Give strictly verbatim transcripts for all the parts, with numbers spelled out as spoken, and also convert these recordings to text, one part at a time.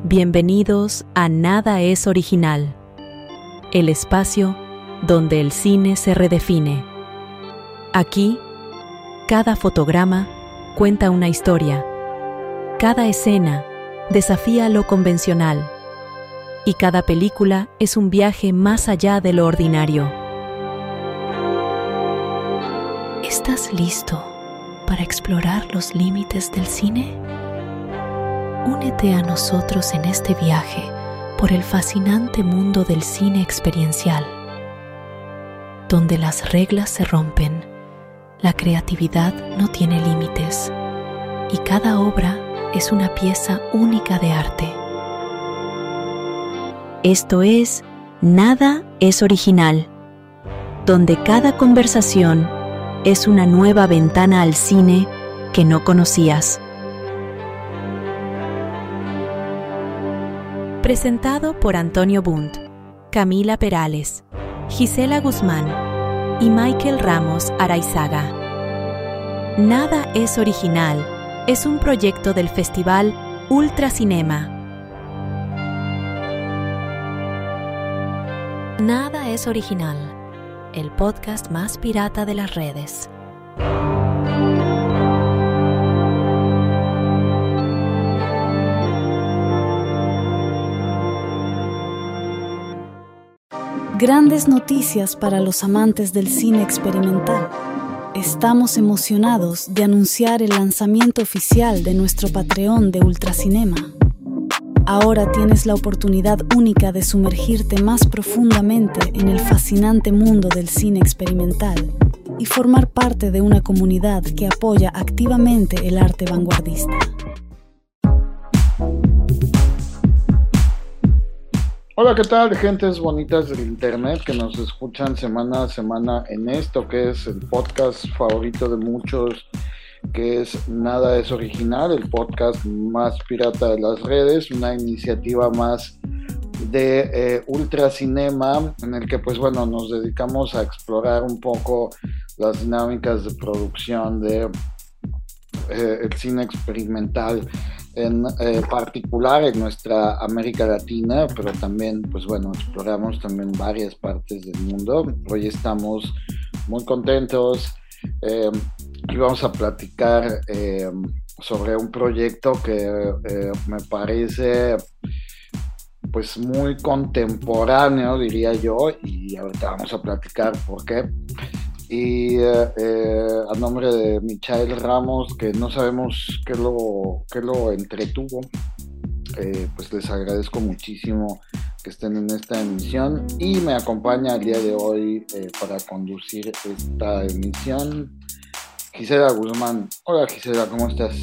Bienvenidos a Nada es Original, el espacio donde el cine se redefine. Aquí, cada fotograma cuenta una historia, cada escena desafía lo convencional y cada película es un viaje más allá de lo ordinario. ¿Estás listo para explorar los límites del cine? Únete a nosotros en este viaje por el fascinante mundo del cine experiencial, donde las reglas se rompen, la creatividad no tiene límites y cada obra es una pieza única de arte. Esto es Nada es Original, donde cada conversación es una nueva ventana al cine que no conocías. Presentado por Antonio Bundt, Camila Perales, Gisela Guzmán y Michael Ramos Araizaga. Nada es Original es un proyecto del Festival Ultracinema. Nada es Original, el podcast más pirata de las redes. Grandes noticias para los amantes del cine experimental. Estamos emocionados de anunciar el lanzamiento oficial de nuestro Patreon de Ultracinema. Ahora tienes la oportunidad única de sumergirte más profundamente en el fascinante mundo del cine experimental y formar parte de una comunidad que apoya activamente el arte vanguardista. Hola, ¿qué tal, gentes bonitas del internet que nos escuchan semana a semana en esto que es el podcast favorito de muchos, que es Nada es Original, el podcast más pirata de las redes, una iniciativa más de eh, Ultracinema, en el que pues bueno, nos dedicamos a explorar un poco las dinámicas de producción de eh, el cine experimental en eh, particular en nuestra América Latina, pero también pues bueno, exploramos también varias partes del mundo. Hoy estamos muy contentos eh, y vamos a platicar eh, sobre un proyecto que eh, me parece pues muy contemporáneo, diría yo, y ahorita vamos a platicar por qué. Y eh, eh, a nombre de Michael Ramos, que no sabemos qué lo, qué lo entretuvo, eh, pues les agradezco muchísimo que estén en esta emisión y me acompaña el día de hoy eh, para conducir esta emisión Gisela Guzmán. Hola Gisela, ¿cómo estás?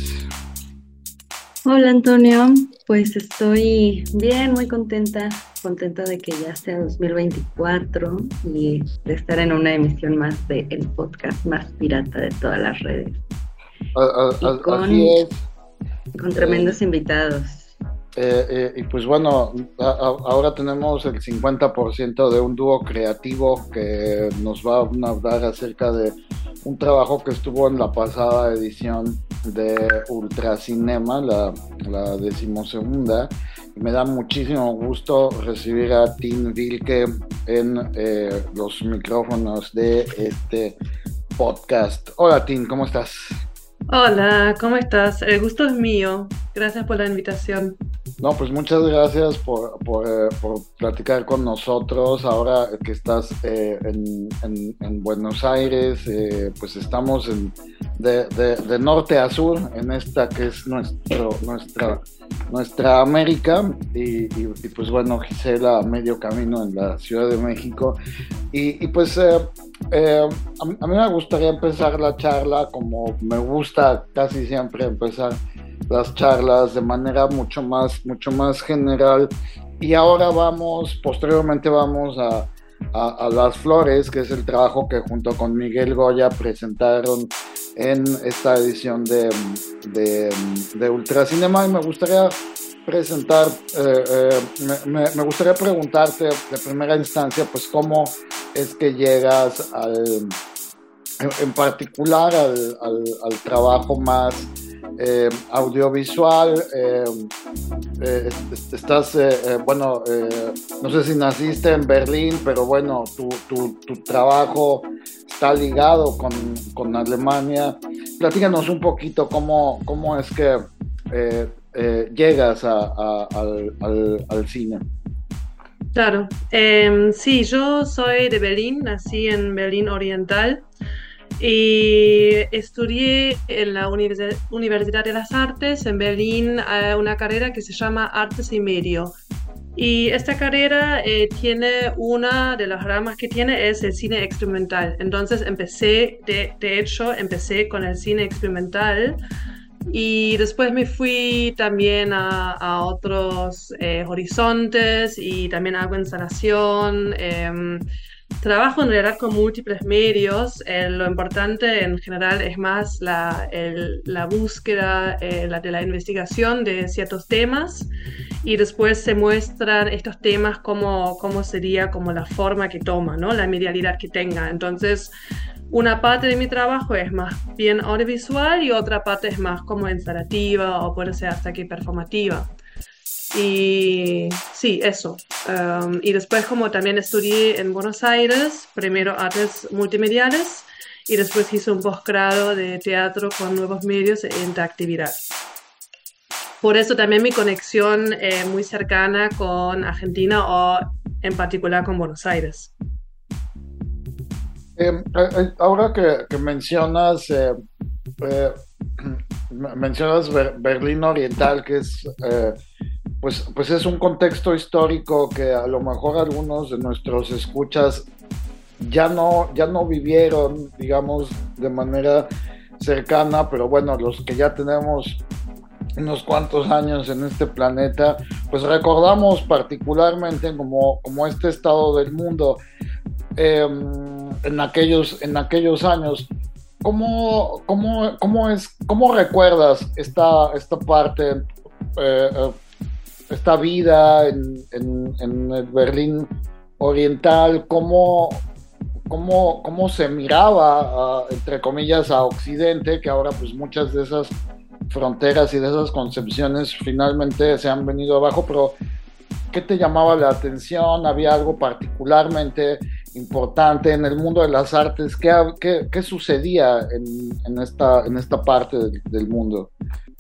Hola Antonio, pues estoy bien, muy contenta, contenta de que ya sea dos mil veinticuatro y de estar en una emisión más de el podcast más pirata de todas las redes. A, a, y a, con, así es. Con tremendos eh, invitados. Eh, eh, y pues bueno, a, a, ahora tenemos el cincuenta por ciento de un dúo creativo que nos va a hablar acerca de un trabajo que estuvo en la pasada edición de Ultracinema, la, la decimosegunda, y me da muchísimo gusto recibir a Tim Wilke en eh, los micrófonos de este podcast. Hola Tim, ¿cómo estás? Hola, ¿cómo estás? El gusto es mío. Gracias por la invitación. No, pues muchas gracias por, por, eh, por platicar con nosotros. Ahora que estás eh, en, en, en Buenos Aires, eh, pues estamos en, de, de, de norte a sur en esta que es nuestro, nuestra, nuestra América. Y, y, y pues bueno, Gisela a medio camino en la Ciudad de México. Y, y pues eh, eh, a, a mí me gustaría empezar la charla como me gusta casi siempre empezar las charlas de manera mucho más, mucho más general. Y ahora vamos, posteriormente vamos a, a, a Las Flores, que es el trabajo que junto con Miguel Goya presentaron en esta edición de, de, de Ultracinema. Y me gustaría presentar, eh, eh, me, me, me gustaría preguntarte de primera instancia, pues cómo es que llegas al, en, en particular al, al, al trabajo más Eh, audiovisual, eh, eh, estás, eh, eh, bueno, eh, no sé si naciste en Berlín, pero bueno, tu, tu, tu trabajo está ligado con, con Alemania. Platícanos un poquito cómo, cómo es que eh, eh, llegas a, a, al, al, al cine. Claro, eh, sí, yo soy de Berlín, nací en Berlín Oriental y estudié en la Univers- Universidad de las Artes en Berlín eh, una carrera que se llama Artes y Medio. Y esta carrera eh, tiene una de las ramas que tiene es el cine experimental. Entonces empecé, de, de hecho, empecé con el cine experimental. Y después me fui también a, a otros eh, horizontes y también hago instalación. Eh, trabajo en realidad con múltiples medios. Eh, lo importante en general es más la, el, la búsqueda eh, la, de la investigación de ciertos temas y después se muestran estos temas como, como sería como la forma que toma, ¿no? La medialidad que tenga. Entonces, una parte de mi trabajo es más bien audiovisual y otra parte es más como instalativa o puede ser hasta que performativa. Y sí, eso. Um, y después como también estudié en Buenos Aires, primero artes multimediales y después hice un posgrado de teatro con nuevos medios e interactividad. Por eso también mi conexión es muy cercana con Argentina o en particular con Buenos Aires. Eh, eh, ahora que, que mencionas eh, eh, mencionas Ber- Berlín Oriental, que es eh, pues, pues es un contexto histórico que a lo mejor algunos de nuestros escuchas ya no, ya no vivieron, digamos, de manera cercana, pero bueno, los que ya tenemos unos cuantos años en este planeta, pues recordamos particularmente como, como este estado del mundo. Eh, en aquellos en aquellos años, ¿cómo, cómo, cómo es cómo recuerdas esta esta parte, eh, esta vida en, en, en el Berlín Oriental? ¿Cómo, cómo, cómo se miraba, uh, entre comillas, a Occidente, que ahora pues muchas de esas fronteras y de esas concepciones finalmente se han venido abajo? Pero ¿qué te llamaba la atención? ¿Había algo particularmente importante en el mundo de las artes? ¿Qué, qué, qué sucedía en, en, esta, en esta parte del, del mundo?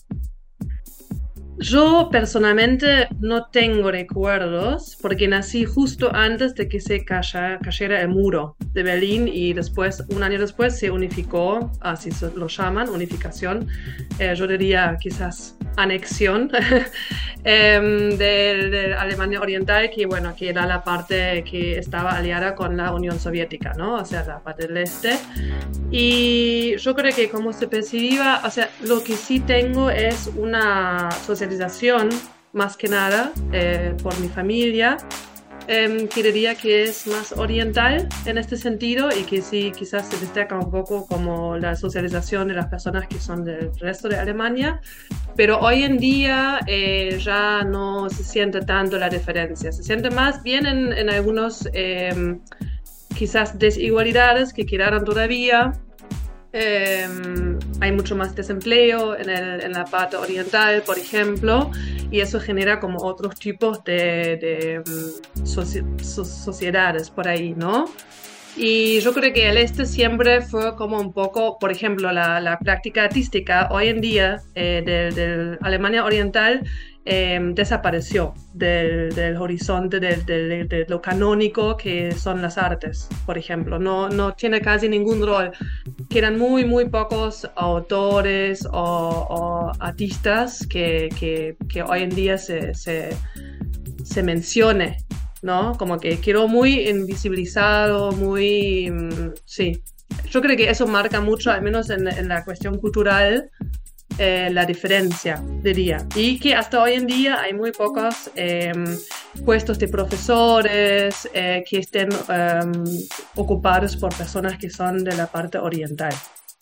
Yo personalmente no tengo recuerdos porque nací justo antes de que se calla, cayera el muro de Berlín y después, un año después, se unificó, así se lo llaman, unificación, eh, yo diría quizás anexión eh, de, de Alemania Oriental, que bueno, que era la parte que estaba aliada con la Unión Soviética, ¿no? O sea, la parte del este. Y yo creo que como se percibía, o sea, lo que sí tengo es una socialización, más que nada, eh, por mi familia, eh, que diría que es más oriental en este sentido y que sí quizás se destaca un poco como la socialización de las personas que son del resto de Alemania, pero hoy en día eh, ya no se siente tanto la diferencia, se siente más bien en, en algunos eh, quizás desigualdades que quedaron todavía. Eh, hay mucho más desempleo en, el, en la parte oriental, por ejemplo, y eso genera como otros tipos de, de soci, so, sociedades por ahí, ¿no? Y yo creo que el este siempre fue como un poco, por ejemplo, la, la práctica artística hoy en día eh, de, de Alemania Oriental eh, desapareció del, del horizonte de, de, de lo canónico que son las artes, por ejemplo. No, no tiene casi ningún rol. Quedan muy, muy pocos autores o, o artistas que, que, que hoy en día se, se, se mencione, ¿no? Como que quedó muy invisibilizado, muy... Sí. Yo creo que eso marca mucho, al menos en, en la cuestión cultural, eh, la diferencia, diría. Y que hasta hoy en día hay muy pocos eh, puestos de profesores eh, que estén eh, ocupados por personas que son de la parte oriental.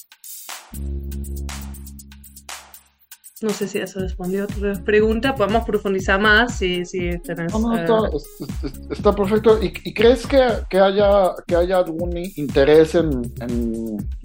No sé si eso respondió a tu pregunta. Podemos profundizar más si, si tenés... No, no, está, eh... está perfecto. ¿Y, y crees que, que, haya, que haya algún interés en, en,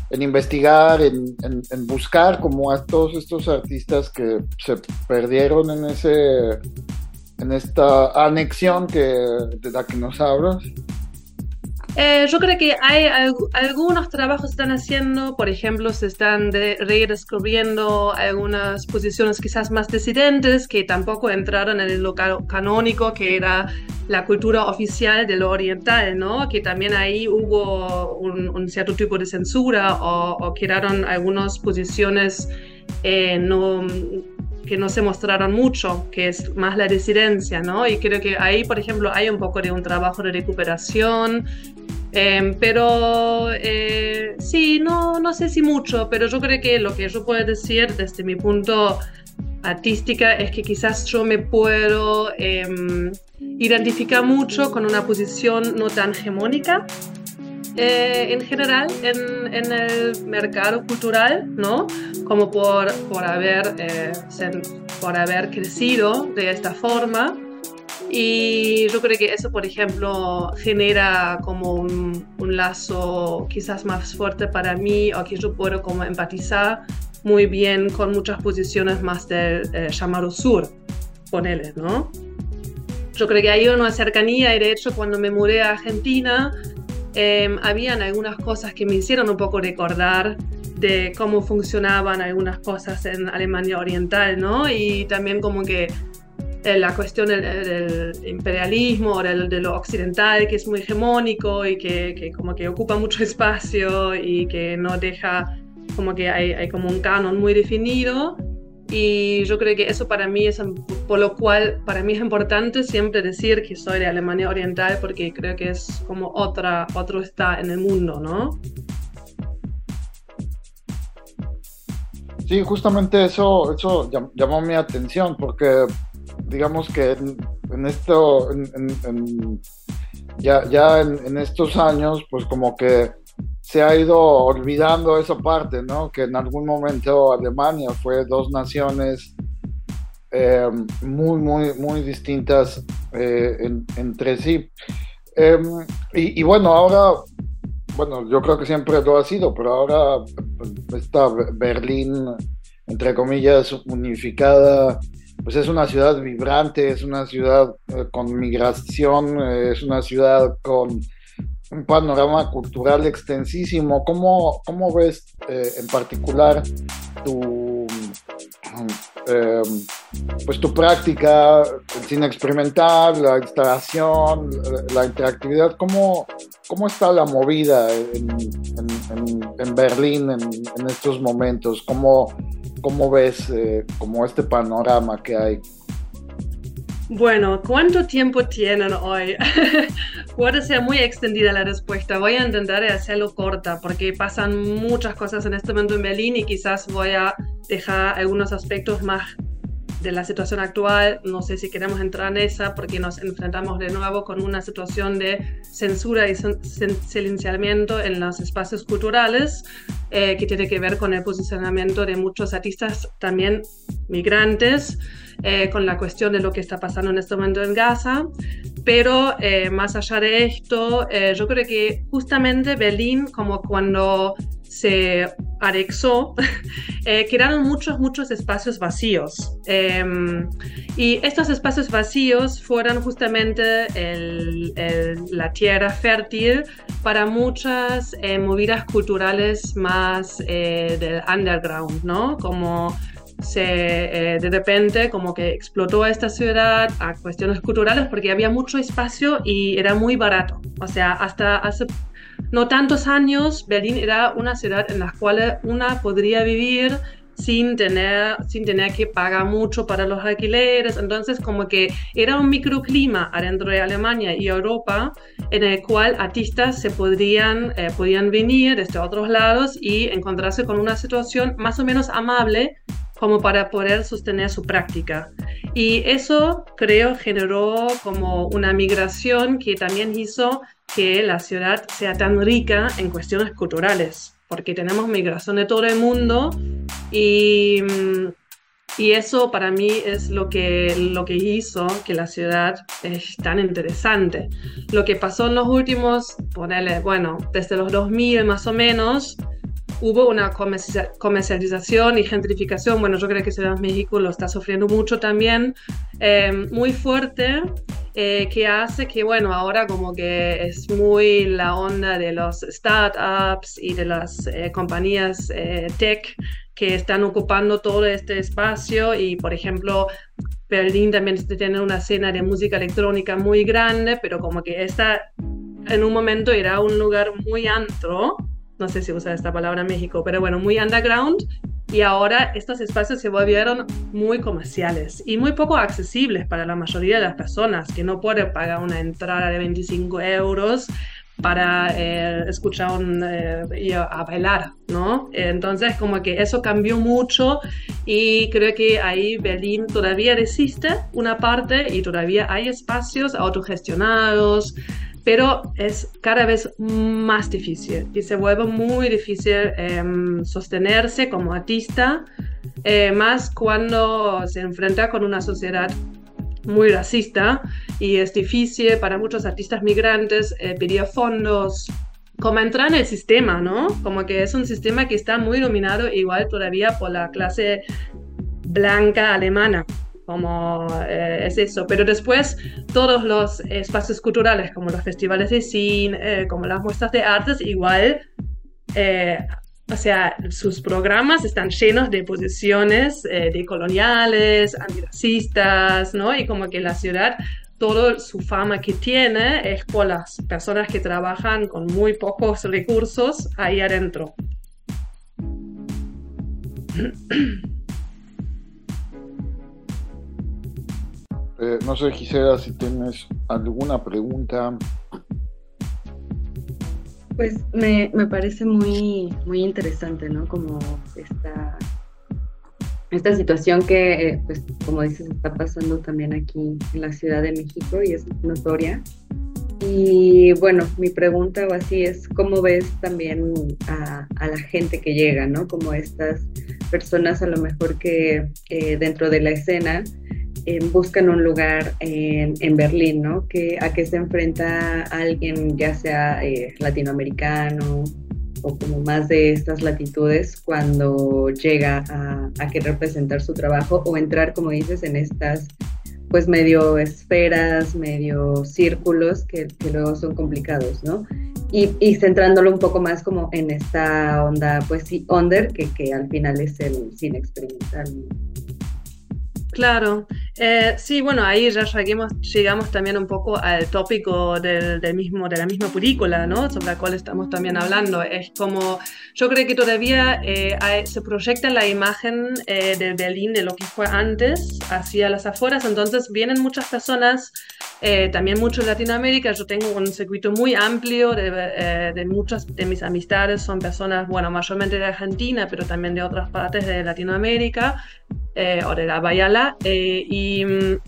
en investigar, en, en, en buscar como a todos estos artistas que se perdieron en ese, en esta anexión que, de la que nos hablas? Eh, yo creo que hay alg- algunos trabajos que están haciendo, por ejemplo, se están de- redescubriendo algunas posiciones quizás más disidentes que tampoco entraron en lo ca- canónico, que era la cultura oficial de lo oriental, ¿no? Que también ahí hubo un, un cierto tipo de censura o, o quedaron algunas posiciones eh, no, que no se mostraron mucho, que es más la disidencia, ¿no? Y creo que ahí, por ejemplo, hay un poco de un trabajo de recuperación. Eh, pero eh, sí, no, no sé si mucho, pero yo creo que lo que yo puedo decir desde mi punto artística es que quizás yo me puedo eh, identificar mucho con una posición no tan hegemónica eh, en general en, en el mercado cultural, ¿no? Como por, por, haber, eh, ser, por haber crecido de esta forma. Y yo creo que eso, por ejemplo, genera como un, un lazo quizás más fuerte para mí, o que yo puedo como empatizar muy bien con muchas posiciones más del eh, llamado sur, ponele, ¿no? Yo creo que hay una cercanía, y de hecho cuando me mudé a Argentina, eh, habían algunas cosas que me hicieron un poco recordar de cómo funcionaban algunas cosas en Alemania Oriental, ¿no? Y también como que la cuestión del, del imperialismo, del, de lo occidental, que es muy hegemónico y que, que como que ocupa mucho espacio y que no deja, como que hay, hay como un canon muy definido. Y yo creo que eso para mí es, por lo cual para mí es importante siempre decir que soy de Alemania Oriental, porque creo que es como otra, otro está en el mundo, ¿no? Sí, justamente eso, eso llam- llamó mi atención, porque digamos que en, en esto, en, en, en, ya, ya en, en estos años, pues como que se ha ido olvidando esa parte, ¿no? Que en algún momento Alemania fue dos naciones eh, muy, muy, muy distintas eh, en, entre sí. Eh, y, y bueno, ahora, bueno, yo creo que siempre lo ha sido, pero ahora pues, esta Berlín, entre comillas, unificada, pues es una ciudad vibrante, es una ciudad eh, con migración, eh, es una ciudad con un panorama cultural extensísimo. ¿Cómo, cómo ves eh, en particular tu, eh, pues tu práctica, el cine experimental, la instalación, la interactividad? ¿Cómo, cómo está la movida en, en, en, en Berlín en, en estos momentos? ¿Cómo, cómo ves eh, como este panorama que hay? Bueno, ¿cuánto tiempo tienen hoy? Puede ser muy extendida la respuesta. Voy a intentar hacerlo corta porque pasan muchas cosas en este momento en Berlín y quizás voy a dejar algunos aspectos más de la situación actual. No sé si queremos entrar en esa porque nos enfrentamos de nuevo con una situación de censura y silenciamiento en los espacios culturales eh, que tiene que ver con el posicionamiento de muchos artistas también migrantes, eh, con la cuestión de lo que está pasando en este momento en Gaza. Pero eh, más allá de esto, eh, yo creo que justamente Berlín, como cuando se anexó, eh, quedaron muchos, muchos espacios vacíos. Eh, y estos espacios vacíos fueron justamente el, el, la tierra fértil para muchas eh, movidas culturales más eh, del underground, ¿no? Como se, eh, de repente como que explotó esta ciudad a cuestiones culturales porque había mucho espacio y era muy barato. O sea, hasta hace no tantos años, Berlín era una ciudad en la cual una podría vivir sin tener, sin tener que pagar mucho para los alquileres. Entonces, como que era un microclima adentro de Alemania y Europa en el cual artistas se podrían, eh, podían venir desde otros lados y encontrarse con una situación más o menos amable como para poder sostener su práctica. Y eso, creo, generó como una migración que también hizo que la ciudad sea tan rica en cuestiones culturales, porque tenemos migración de todo el mundo y, y eso para mí es lo que, lo que hizo que la ciudad es tan interesante. Lo que pasó en los últimos, ponele, bueno, desde los dos mil más o menos, hubo una comercialización y gentrificación, bueno, yo creo que Ciudad de México lo está sufriendo mucho también, eh, muy fuerte, eh, que hace que, bueno, ahora como que es muy la onda de los startups y de las eh, compañías eh, tech que están ocupando todo este espacio y, por ejemplo, Berlín también tiene una escena de música electrónica muy grande, pero como que esta en un momento era un lugar muy antro, no sé si usa esta palabra en México, pero bueno, muy underground, y ahora estos espacios se volvieron muy comerciales y muy poco accesibles para la mayoría de las personas, que no pueden pagar una entrada de veinticinco euros para eh, escuchar un, eh, y a, a bailar, ¿no? Entonces como que eso cambió mucho y creo que ahí Berlín todavía resiste una parte y todavía hay espacios autogestionados, pero es cada vez más difícil y se vuelve muy difícil eh, sostenerse como artista, eh, más cuando se enfrenta con una sociedad muy racista y es difícil para muchos artistas migrantes eh, pedir fondos, como entrar en el sistema, ¿no? Como que es un sistema que está muy dominado igual todavía por la clase blanca alemana, como eh, es eso, pero después todos los espacios culturales como los festivales de cine, eh, como las muestras de artes, igual eh, o sea, sus programas están llenos de posiciones eh, de coloniales, antirracistas, ¿no? Y como que la ciudad, toda su fama que tiene es por las personas que trabajan con muy pocos recursos ahí adentro. Eh, no sé, Gisela, si tienes alguna pregunta. Pues me, me parece muy, muy interesante, ¿no? Como esta, esta situación que, eh, pues, como dices, está pasando también aquí en la Ciudad de México y es notoria. Y bueno, mi pregunta o así es, ¿cómo ves también a, a la gente que llega, ¿no? Como estas personas a lo mejor que eh, dentro de la escena eh, buscan un lugar en, en Berlín, ¿no? Que, ¿a qué se enfrenta alguien, ya sea eh, latinoamericano o como más de estas latitudes, cuando llega a, a querer presentar su trabajo o entrar, como dices, en estas pues medio esferas, medio círculos que, que luego son complicados, ¿no? Y, y centrándolo un poco más como en esta onda, pues sí, under, que, que al final es el cine experimental, ¿no? Claro, eh, sí, bueno, ahí ya llegamos, llegamos también un poco al tópico del, del mismo, de la misma película, ¿no? Sobre la cual estamos también hablando. Es como, yo creo que todavía eh, hay, se proyecta la imagen eh, de Berlín, de lo que fue antes, hacia las afueras, entonces vienen muchas personas, eh, también mucho de Latinoamérica. Yo tengo un circuito muy amplio de, eh, de muchas de mis amistades, son personas, bueno, mayormente de Argentina, pero también de otras partes de Latinoamérica. Eh, o de la Bayala, eh, y,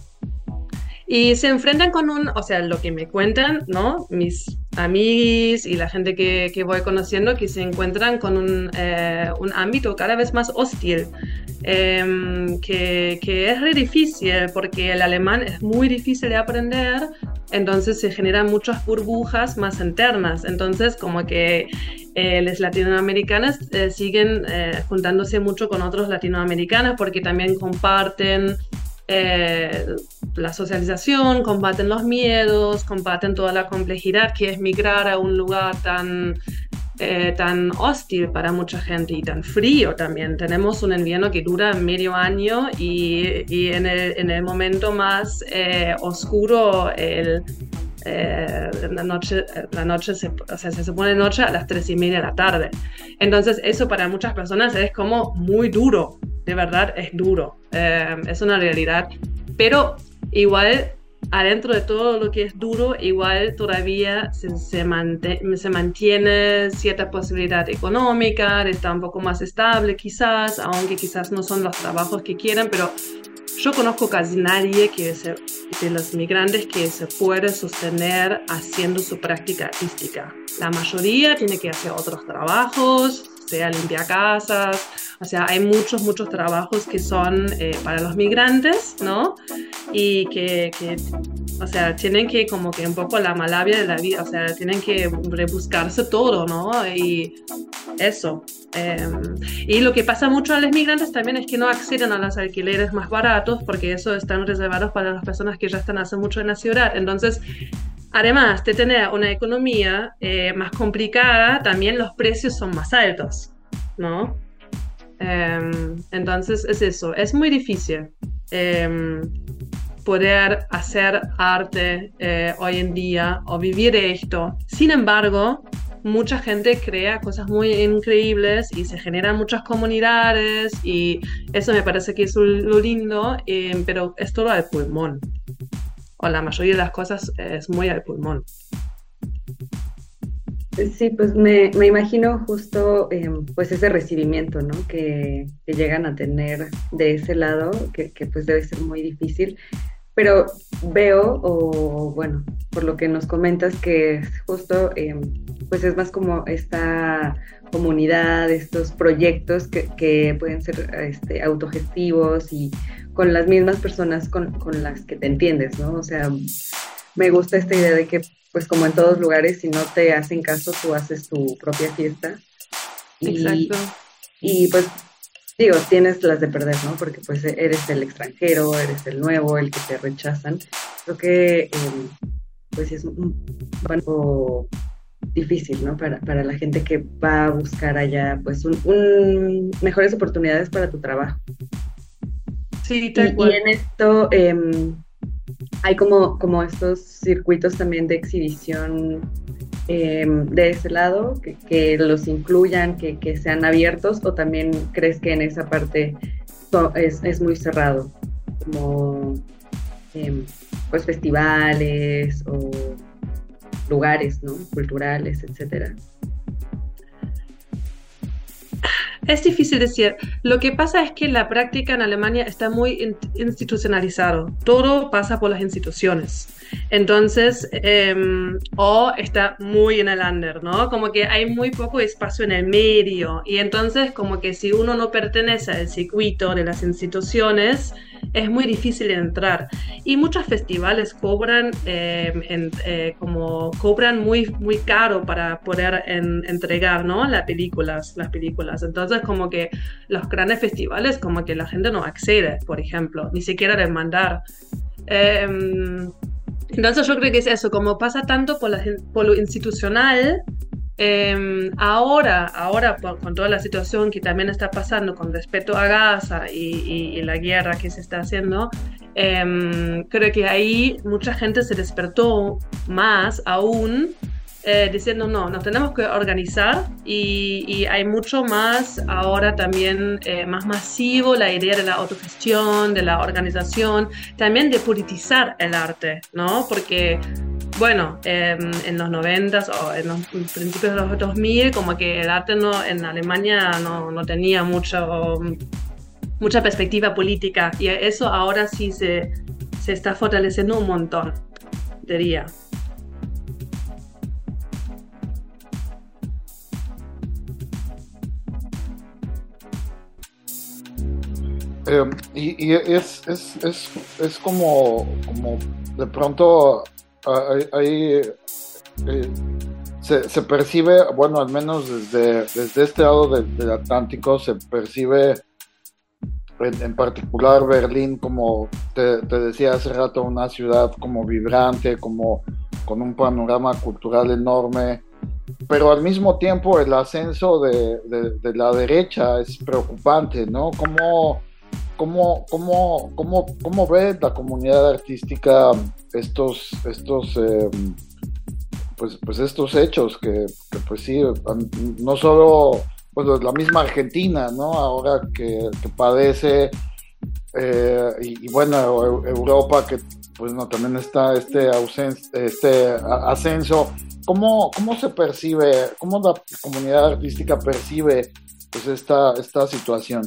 y se enfrentan con un, o sea, lo que me cuentan, ¿no? Mis amigos y la gente que, que voy conociendo, que se encuentran con un, eh, un ámbito cada vez más hostil, eh, que, que es re difícil, porque el alemán es muy difícil de aprender, entonces se generan muchas burbujas más internas, entonces como que Eh, los latinoamericanos eh, siguen eh, juntándose mucho con otros latinoamericanos porque también comparten eh, la socialización, comparten los miedos, comparten toda la complejidad que es migrar a un lugar tan, eh, tan hostil para mucha gente y tan frío también. Tenemos un invierno que dura medio año y, y en, el, en el momento más eh, oscuro el Eh, la noche, la noche se, o sea, se supone noche a las tres y media de la tarde. Entonces eso para muchas personas es como muy duro, de verdad es duro, eh, es una realidad, pero igual adentro de todo lo que es duro, igual todavía se, se, mante- se mantiene cierta posibilidad económica, de estar un poco más estable quizás, aunque quizás no son los trabajos que quieren, pero yo conozco casi nadie que se, de los migrantes que se puede sostener haciendo su práctica artística. La mayoría tiene que hacer otros trabajos, sea limpiar casas, o sea, hay muchos, muchos trabajos que son eh, para los migrantes, ¿no? Y que, que, o sea, tienen que como que un poco la malabia de la vida, o sea, tienen que rebuscarse todo, ¿no? Y eso. Eh, y lo que pasa mucho a los migrantes también es que no acceden a los alquileres más baratos porque eso están reservados para las personas que ya están hace mucho en la ciudad. Entonces, además de tener una economía eh, más complicada, también los precios son más altos, ¿no? Eh, entonces es eso, es muy difícil eh, poder hacer arte eh, hoy en día o vivir de esto. Sin embargo, mucha gente crea cosas muy increíbles y se generan muchas comunidades y eso me parece que es lo lindo, eh, pero es todo al pulmón. O la mayoría de las cosas es muy al pulmón. Sí, pues me, me imagino justo eh, pues ese recibimiento, ¿no? Que, que llegan a tener de ese lado, que, que pues debe ser muy difícil. Pero veo, o bueno, por lo que nos comentas, que justo eh, pues es más como esta comunidad, estos proyectos que, que pueden ser este, autogestivos y con las mismas personas con, con las que te entiendes, ¿no? O sea, me gusta esta idea de que, pues como en todos lugares, si no te hacen caso, tú haces tu propia fiesta. Y, Exacto. Y pues, digo, tienes las de perder, ¿no? Porque pues eres el extranjero, eres el nuevo, el que te rechazan. Creo que, eh, pues es un poco difícil, ¿no? Para, para la gente que va a buscar allá, pues, un, un mejores oportunidades para tu trabajo. Sí, tal y, cual. y en esto eh, hay como, como estos circuitos también de exhibición eh, de ese lado, que, que los incluyan, que, que sean abiertos, o también crees que en esa parte so, es, es muy cerrado, como eh, pues festivales o lugares, ¿no? Culturales, etcétera. Es difícil decir. Lo que pasa es que la práctica en Alemania está muy in- institucionalizado. Todo pasa por las instituciones. Entonces, eh, o está muy en el under, ¿no? Como que hay muy poco espacio en el medio. Y entonces, como que si uno no pertenece al circuito de las instituciones, es muy difícil entrar. Y muchos festivales cobran, eh, en, eh, como cobran muy, muy caro para poder en, entregar, ¿no? Las películas, las películas. Entonces, como que los grandes festivales, como que la gente no accede, por ejemplo, ni siquiera de mandar. Eh, entonces, yo creo que es eso, como pasa tanto por, la, por lo institucional. Eh, ahora, ahora por, con toda la situación que también está pasando con respecto a Gaza y, y, y la guerra que se está haciendo, eh, creo que ahí mucha gente se despertó más aún, eh, diciendo no, nos tenemos que organizar y, y hay mucho más ahora también eh, más masivo la idea de la autogestión, de la organización, también de politizar el arte, ¿no? Porque bueno, eh, en los noventas o en los principios de los dos mil, como que el arte no, en Alemania no, no tenía mucho, mucha perspectiva política y eso ahora sí se, se está fortaleciendo un montón, diría. Eh, y, y es, es, es, es como, como de pronto hay, hay, eh, se, se percibe, bueno, al menos desde, desde este lado del, del Atlántico se percibe en, en particular Berlín, como te, te decía hace rato, una ciudad como vibrante, como con un panorama cultural enorme, pero al mismo tiempo el ascenso de, de, de la derecha es preocupante, ¿no? Como ¿Cómo, cómo, cómo, cómo ve la comunidad artística estos, estos, eh, pues, pues estos hechos que, que, pues sí, no solo, pues la misma Argentina, ¿no? Ahora que, que padece, eh, y, y bueno, Europa que, pues no, también está este, ausen- este ascenso. ¿Cómo, cómo se percibe, cómo la comunidad artística percibe, pues esta, esta situación?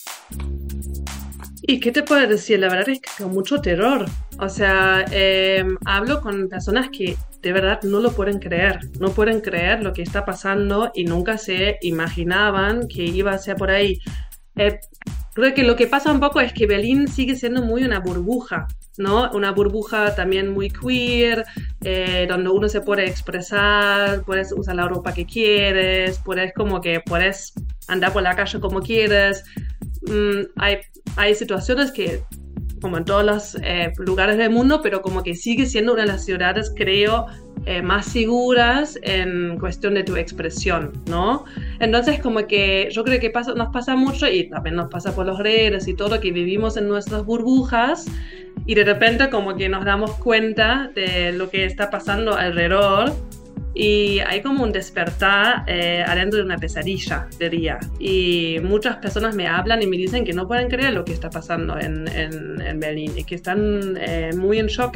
¿Y qué te puedo decir? La verdad es que con mucho terror. O sea, eh, hablo con personas que de verdad no lo pueden creer. No pueden creer lo que está pasando y nunca se imaginaban que iba a ser por ahí. Eh, creo que lo que pasa un poco es que Berlín sigue siendo muy una burbuja, ¿no? Una burbuja también muy queer, eh, donde uno se puede expresar, puedes usar la ropa que quieres, puedes como que puedes andar por la calle como quieres. Mm, hay, hay situaciones que, como en todos los eh, lugares del mundo, pero como que sigue siendo una de las ciudades, creo, eh, más seguras en cuestión de tu expresión, ¿no? Entonces, como que yo creo que pasa, nos pasa mucho, y también nos pasa por los redes y todo, que vivimos en nuestras burbujas, y de repente como que nos damos cuenta de lo que está pasando alrededor, y hay como un despertar eh, adentro de una pesadilla, diría. Y muchas personas me hablan y me dicen que no pueden creer lo que está pasando en, en, en Berlín y que están eh, muy en shock.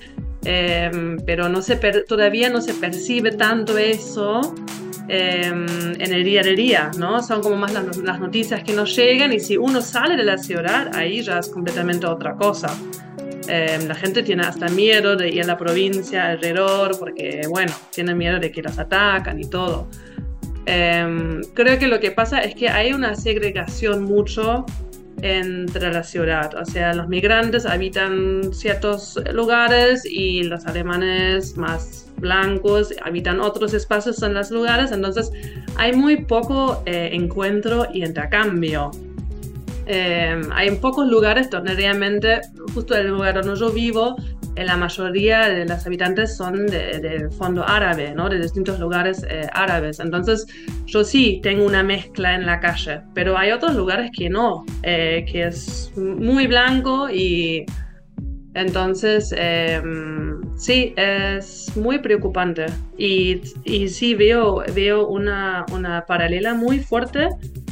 Eh, pero no se per- todavía no se percibe tanto eso eh, en el día a día, ¿no? Son como más las, las noticias que nos llegan, y si uno sale de la ciudad, ahí ya es completamente otra cosa. Eh, la gente tiene hasta miedo de ir a la provincia alrededor porque, bueno, tienen miedo de que los atacan y todo. Eh, creo que lo que pasa es que hay una segregación mucho entre la ciudad. O sea, los migrantes habitan ciertos lugares y los alemanes más blancos habitan otros espacios en los lugares. Entonces, hay muy poco eh, encuentro y intercambio. Eh, hay pocos lugares donde realmente, justo en el lugar donde yo vivo, eh, la mayoría de los habitantes son de, de fondo árabe, ¿no? De distintos lugares eh, árabes. Entonces yo sí tengo una mezcla en la calle, pero hay otros lugares que no, eh, que es muy blanco, y entonces eh, sí, es muy preocupante, y, y sí veo, veo una, una paralela muy fuerte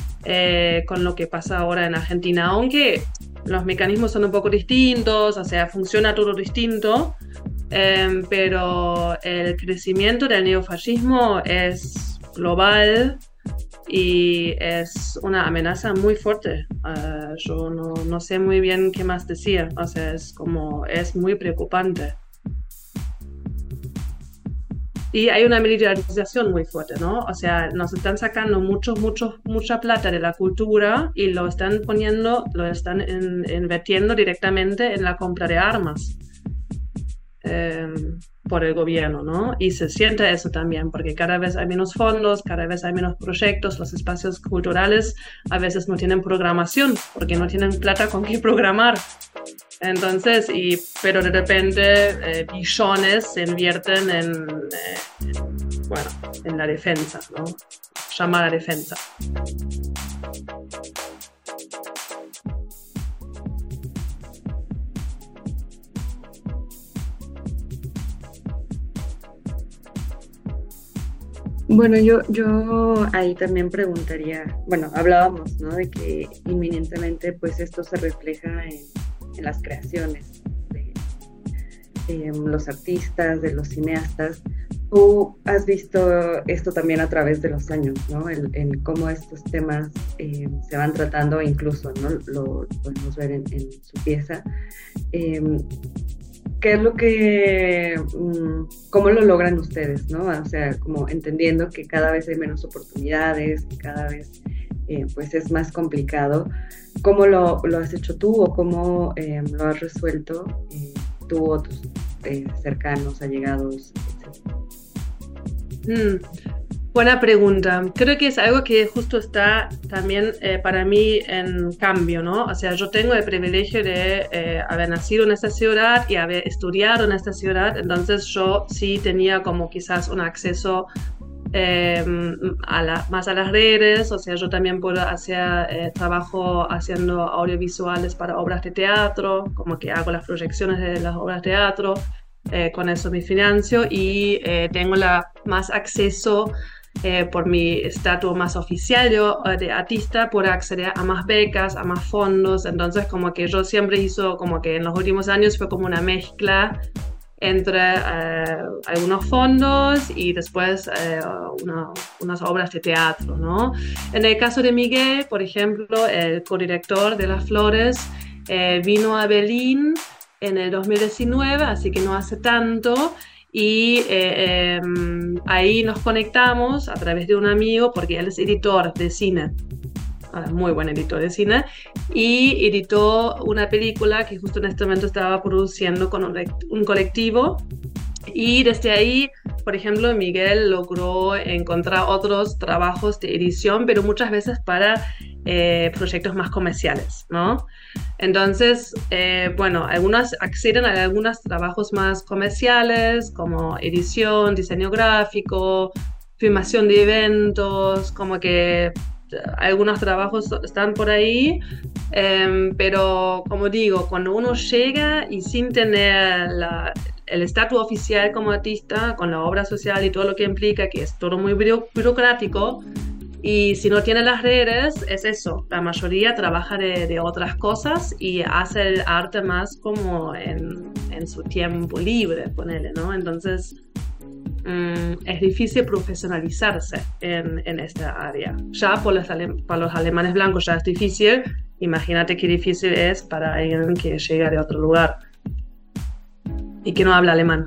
Eh, con lo que pasa ahora en Argentina, aunque los mecanismos son un poco distintos, o sea, funciona todo distinto, eh, pero el crecimiento del neofascismo es global y es una amenaza muy fuerte. Uh, yo no, no sé muy bien qué más decir, o sea, es como, es muy preocupante. Y hay una militarización muy fuerte, ¿no? O sea, nos están sacando mucho, mucho, mucha plata de la cultura y lo están poniendo, lo están in, invirtiendo directamente en la compra de armas eh, por el gobierno, ¿no? Y se siente eso también, porque cada vez hay menos fondos, cada vez hay menos proyectos, los espacios culturales a veces no tienen programación, porque no tienen plata con qué programar. Entonces, y, pero de repente eh, billones se invierten en, eh, bueno, en la defensa, ¿no? Llamada defensa. Bueno, yo, yo ahí también preguntaría, bueno, hablábamos, ¿no? De que inminentemente pues esto se refleja en, en las creaciones de, de los artistas, de los cineastas. Tú has visto esto también a través de los años, ¿no? El, el cómo estos temas eh, se van tratando, incluso, ¿no? Lo podemos ver en, en su pieza. Eh, ¿Qué es lo que, cómo lo logran ustedes, ¿no? O sea, como entendiendo que cada vez hay menos oportunidades, que cada vez eh, pues es más complicado. ¿Cómo lo, lo has hecho tú o cómo eh, lo has resuelto eh, tú o tus eh, cercanos, allegados, etcétera? Mm. Buena pregunta. Creo que es algo que justo está también eh, para mí en cambio, ¿no? O sea, yo tengo el privilegio de eh, haber nacido en esta ciudad y haber estudiado en esta ciudad, entonces yo sí tenía como quizás un acceso eh, a la, más a las redes, o sea, yo también puedo hacer eh, trabajo haciendo audiovisuales para obras de teatro, como que hago las proyecciones de las obras de teatro, eh, con eso me financio y eh, tengo la, más acceso. Eh, por mi estatus más oficial yo, de artista, puedo acceder a más becas, a más fondos. Entonces como que yo siempre hizo como que en los últimos años fue como una mezcla entre eh, algunos fondos y después eh, una, unas obras de teatro, ¿no? En el caso de Miguel, por ejemplo, el codirector de Las Flores eh, vino a Berlín en el dos mil diecinueve, así que no hace tanto. Y eh, eh, ahí nos conectamos a través de un amigo porque él es editor de cine. uh, muy buen editor de cine, y editó una película que justo en este momento estaba produciendo con un, un colectivo. Y desde ahí, por ejemplo, Miguel logró encontrar otros trabajos de edición, pero muchas veces para eh, proyectos más comerciales, ¿no? Entonces, eh, bueno, algunos acceden a algunos trabajos más comerciales, como edición, diseño gráfico, filmación de eventos, como que algunos trabajos están por ahí, eh, pero como digo, cuando uno llega y sin tener la, el estatus oficial como artista, con la obra social y todo lo que implica, que es todo muy buro- burocrático, y si no tiene las redes, es eso, la mayoría trabaja de, de otras cosas y hace el arte más como en, en su tiempo libre, ponele, ¿no? Entonces, Mm, es difícil profesionalizarse en, en esta área. Ya por los, ale- para los alemanes blancos ya es difícil, imagínate qué difícil es para alguien que llega de otro lugar y que no habla alemán.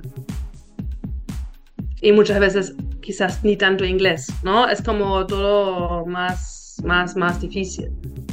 Y muchas veces quizás ni tanto inglés, ¿no? Es como todo más, más, más difícil.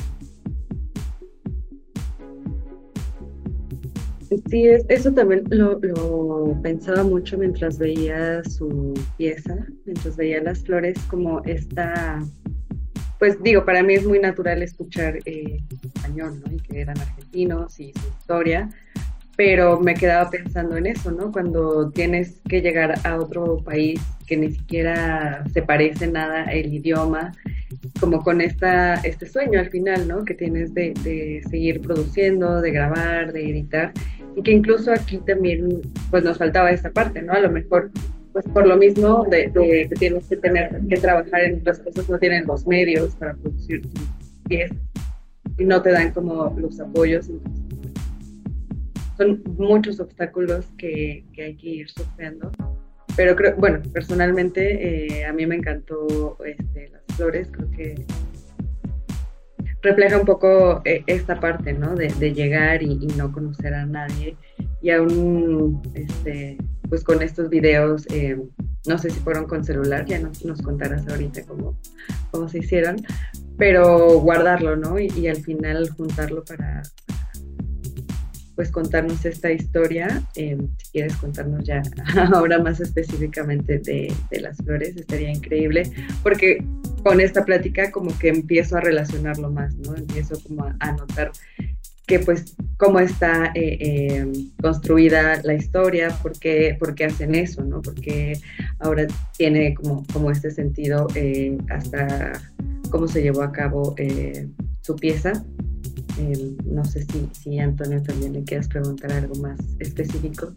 Sí, es- eso también lo, lo pensaba mucho mientras veía su pieza, mientras veía las flores, como esta, pues digo, para mí es muy natural escuchar eh, español, ¿no? Y que eran argentinos y su historia, pero me quedaba pensando en eso, ¿no? Cuando tienes que llegar a otro país que ni siquiera se parece nada el idioma, como con esta, este sueño al final, ¿no? Que tienes de, de seguir produciendo, de grabar, de editar, y que incluso aquí también, pues nos faltaba esta parte, ¿no? A lo mejor, pues por lo mismo de, de que tienes que tener que trabajar en otras cosas, no tienen los medios para producir tus piezas y no te dan como los apoyos, entonces son muchos obstáculos que, que hay que ir sorteando. Pero creo, bueno, personalmente eh, a mí me encantó este, las flores, creo que refleja un poco eh, esta parte, ¿no? De, de llegar y, y no conocer a nadie y aún, este, pues con estos videos, eh, no sé si fueron con celular, ya nos, nos contarás ahorita cómo, cómo se hicieron, pero guardarlo, ¿no? Y, y al final juntarlo para, pues contarnos esta historia. Eh, si quieres contarnos ya ahora más específicamente de, de las flores, estaría increíble, porque con esta plática como que empiezo a relacionarlo más, ¿no? Empiezo como a, a notar que pues cómo está eh, eh, construida la historia, por qué, por qué hacen eso, ¿no? Porque ahora tiene como, como este sentido eh, hasta cómo se llevó a cabo eh, su pieza. Eh, no sé si, si Antonio también le quieras preguntar algo más específico.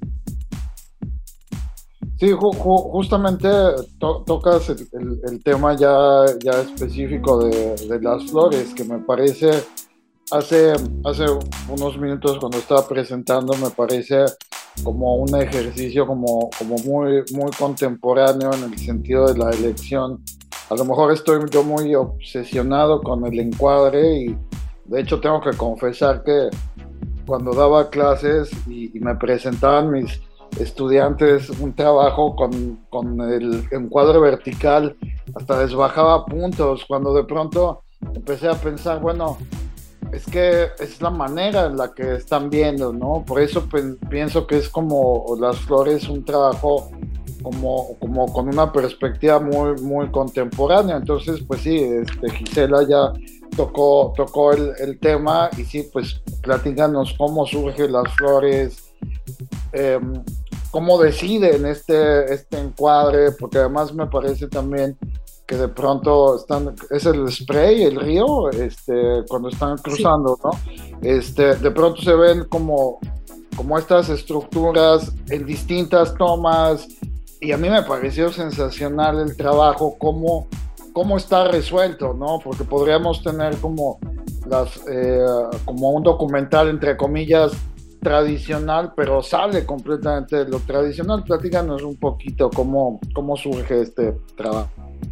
Sí, ju ju justamente to tocas el, el, el tema ya, ya específico de, de las flores, que me parece, hace, hace unos minutos cuando estaba presentando, me parece como un ejercicio como, como muy, muy contemporáneo en el sentido de la elección. A lo mejor estoy yo muy obsesionado con el encuadre y de hecho tengo que confesar que cuando daba clases y, y me presentaban mis estudiantes un trabajo con, con el encuadre vertical, hasta les bajaba puntos, cuando de pronto empecé a pensar, bueno, es que es la manera en la que están viendo, ¿no? Por eso pienso que es como las flores, un trabajo como, como con una perspectiva muy, muy contemporánea. Entonces, pues sí, este, Gisela ya tocó, tocó el, el tema y sí, pues platícanos cómo surgen las flores, eh, cómo deciden este, este encuadre, porque además me parece también que de pronto están, es el spray, el río, este, cuando están cruzando, sí, ¿no? Este, de pronto se ven como, como estas estructuras en distintas tomas, y a mí me pareció sensacional el trabajo, cómo, cómo está resuelto, ¿no? Porque podríamos tener como, las, eh, como un documental, entre comillas, tradicional, pero sale completamente de lo tradicional. Platícanos un poquito cómo, cómo surge este trabajo.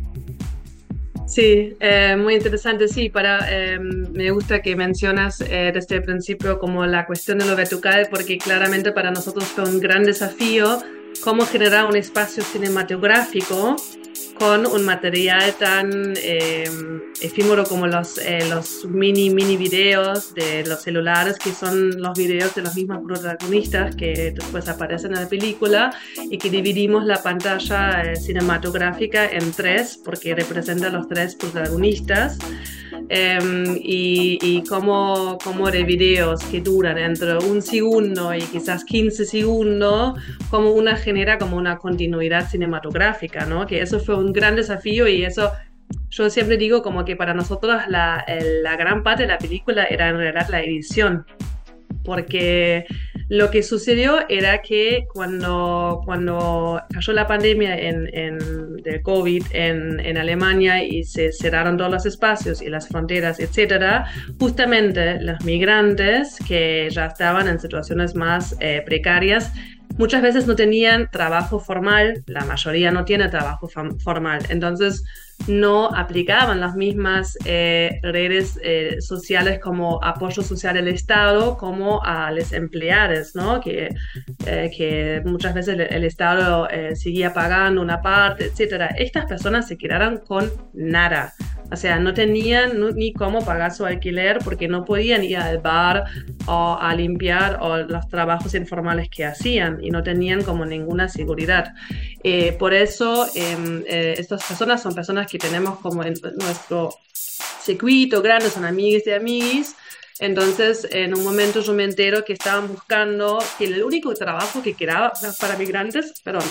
Sí, eh, muy interesante, sí, para, eh, me gusta que mencionas eh, desde el principio como la cuestión de lo vertical, porque claramente para nosotros fue un gran desafío cómo generar un espacio cinematográfico con un material tan eh, efímero como los, eh, los mini, mini videos de los celulares, que son los videos de los mismos protagonistas que después aparecen en la película, y que dividimos la pantalla eh, cinematográfica en tres, porque representa a los tres protagonistas. Um, y, y como, como de videos que duran entre un segundo y quizás quince segundos, como una genera como una continuidad cinematográfica, ¿no? Que eso fue un gran desafío, y eso yo siempre digo como que para nosotros la, el, la gran parte de la película era en realidad la edición, porque lo que sucedió era que cuando, cuando cayó la pandemia en, en, del COVID en, en Alemania y se cerraron todos los espacios y las fronteras, etcétera, justamente los migrantes que ya estaban en situaciones más eh, precarias, muchas veces no tenían trabajo formal, la mayoría no tiene trabajo formal, entonces no aplicaban las mismas eh, redes eh, sociales como apoyo social del Estado como a los empleados, ¿no? Que, eh, que muchas veces el, el Estado eh, seguía pagando una parte, etcétera. Estas personas se quedaron con nada. O sea, no tenían no, ni cómo pagar su alquiler porque no podían ir al bar o a limpiar o los trabajos informales que hacían, y no tenían como ninguna seguridad. Eh, por eso eh, eh, estas personas son personas que tenemos como en nuestro circuito grande, son amigues de amiguis. Entonces, en un momento yo me entero que estaban buscando, que el único trabajo que quedaba para migrantes, perdón,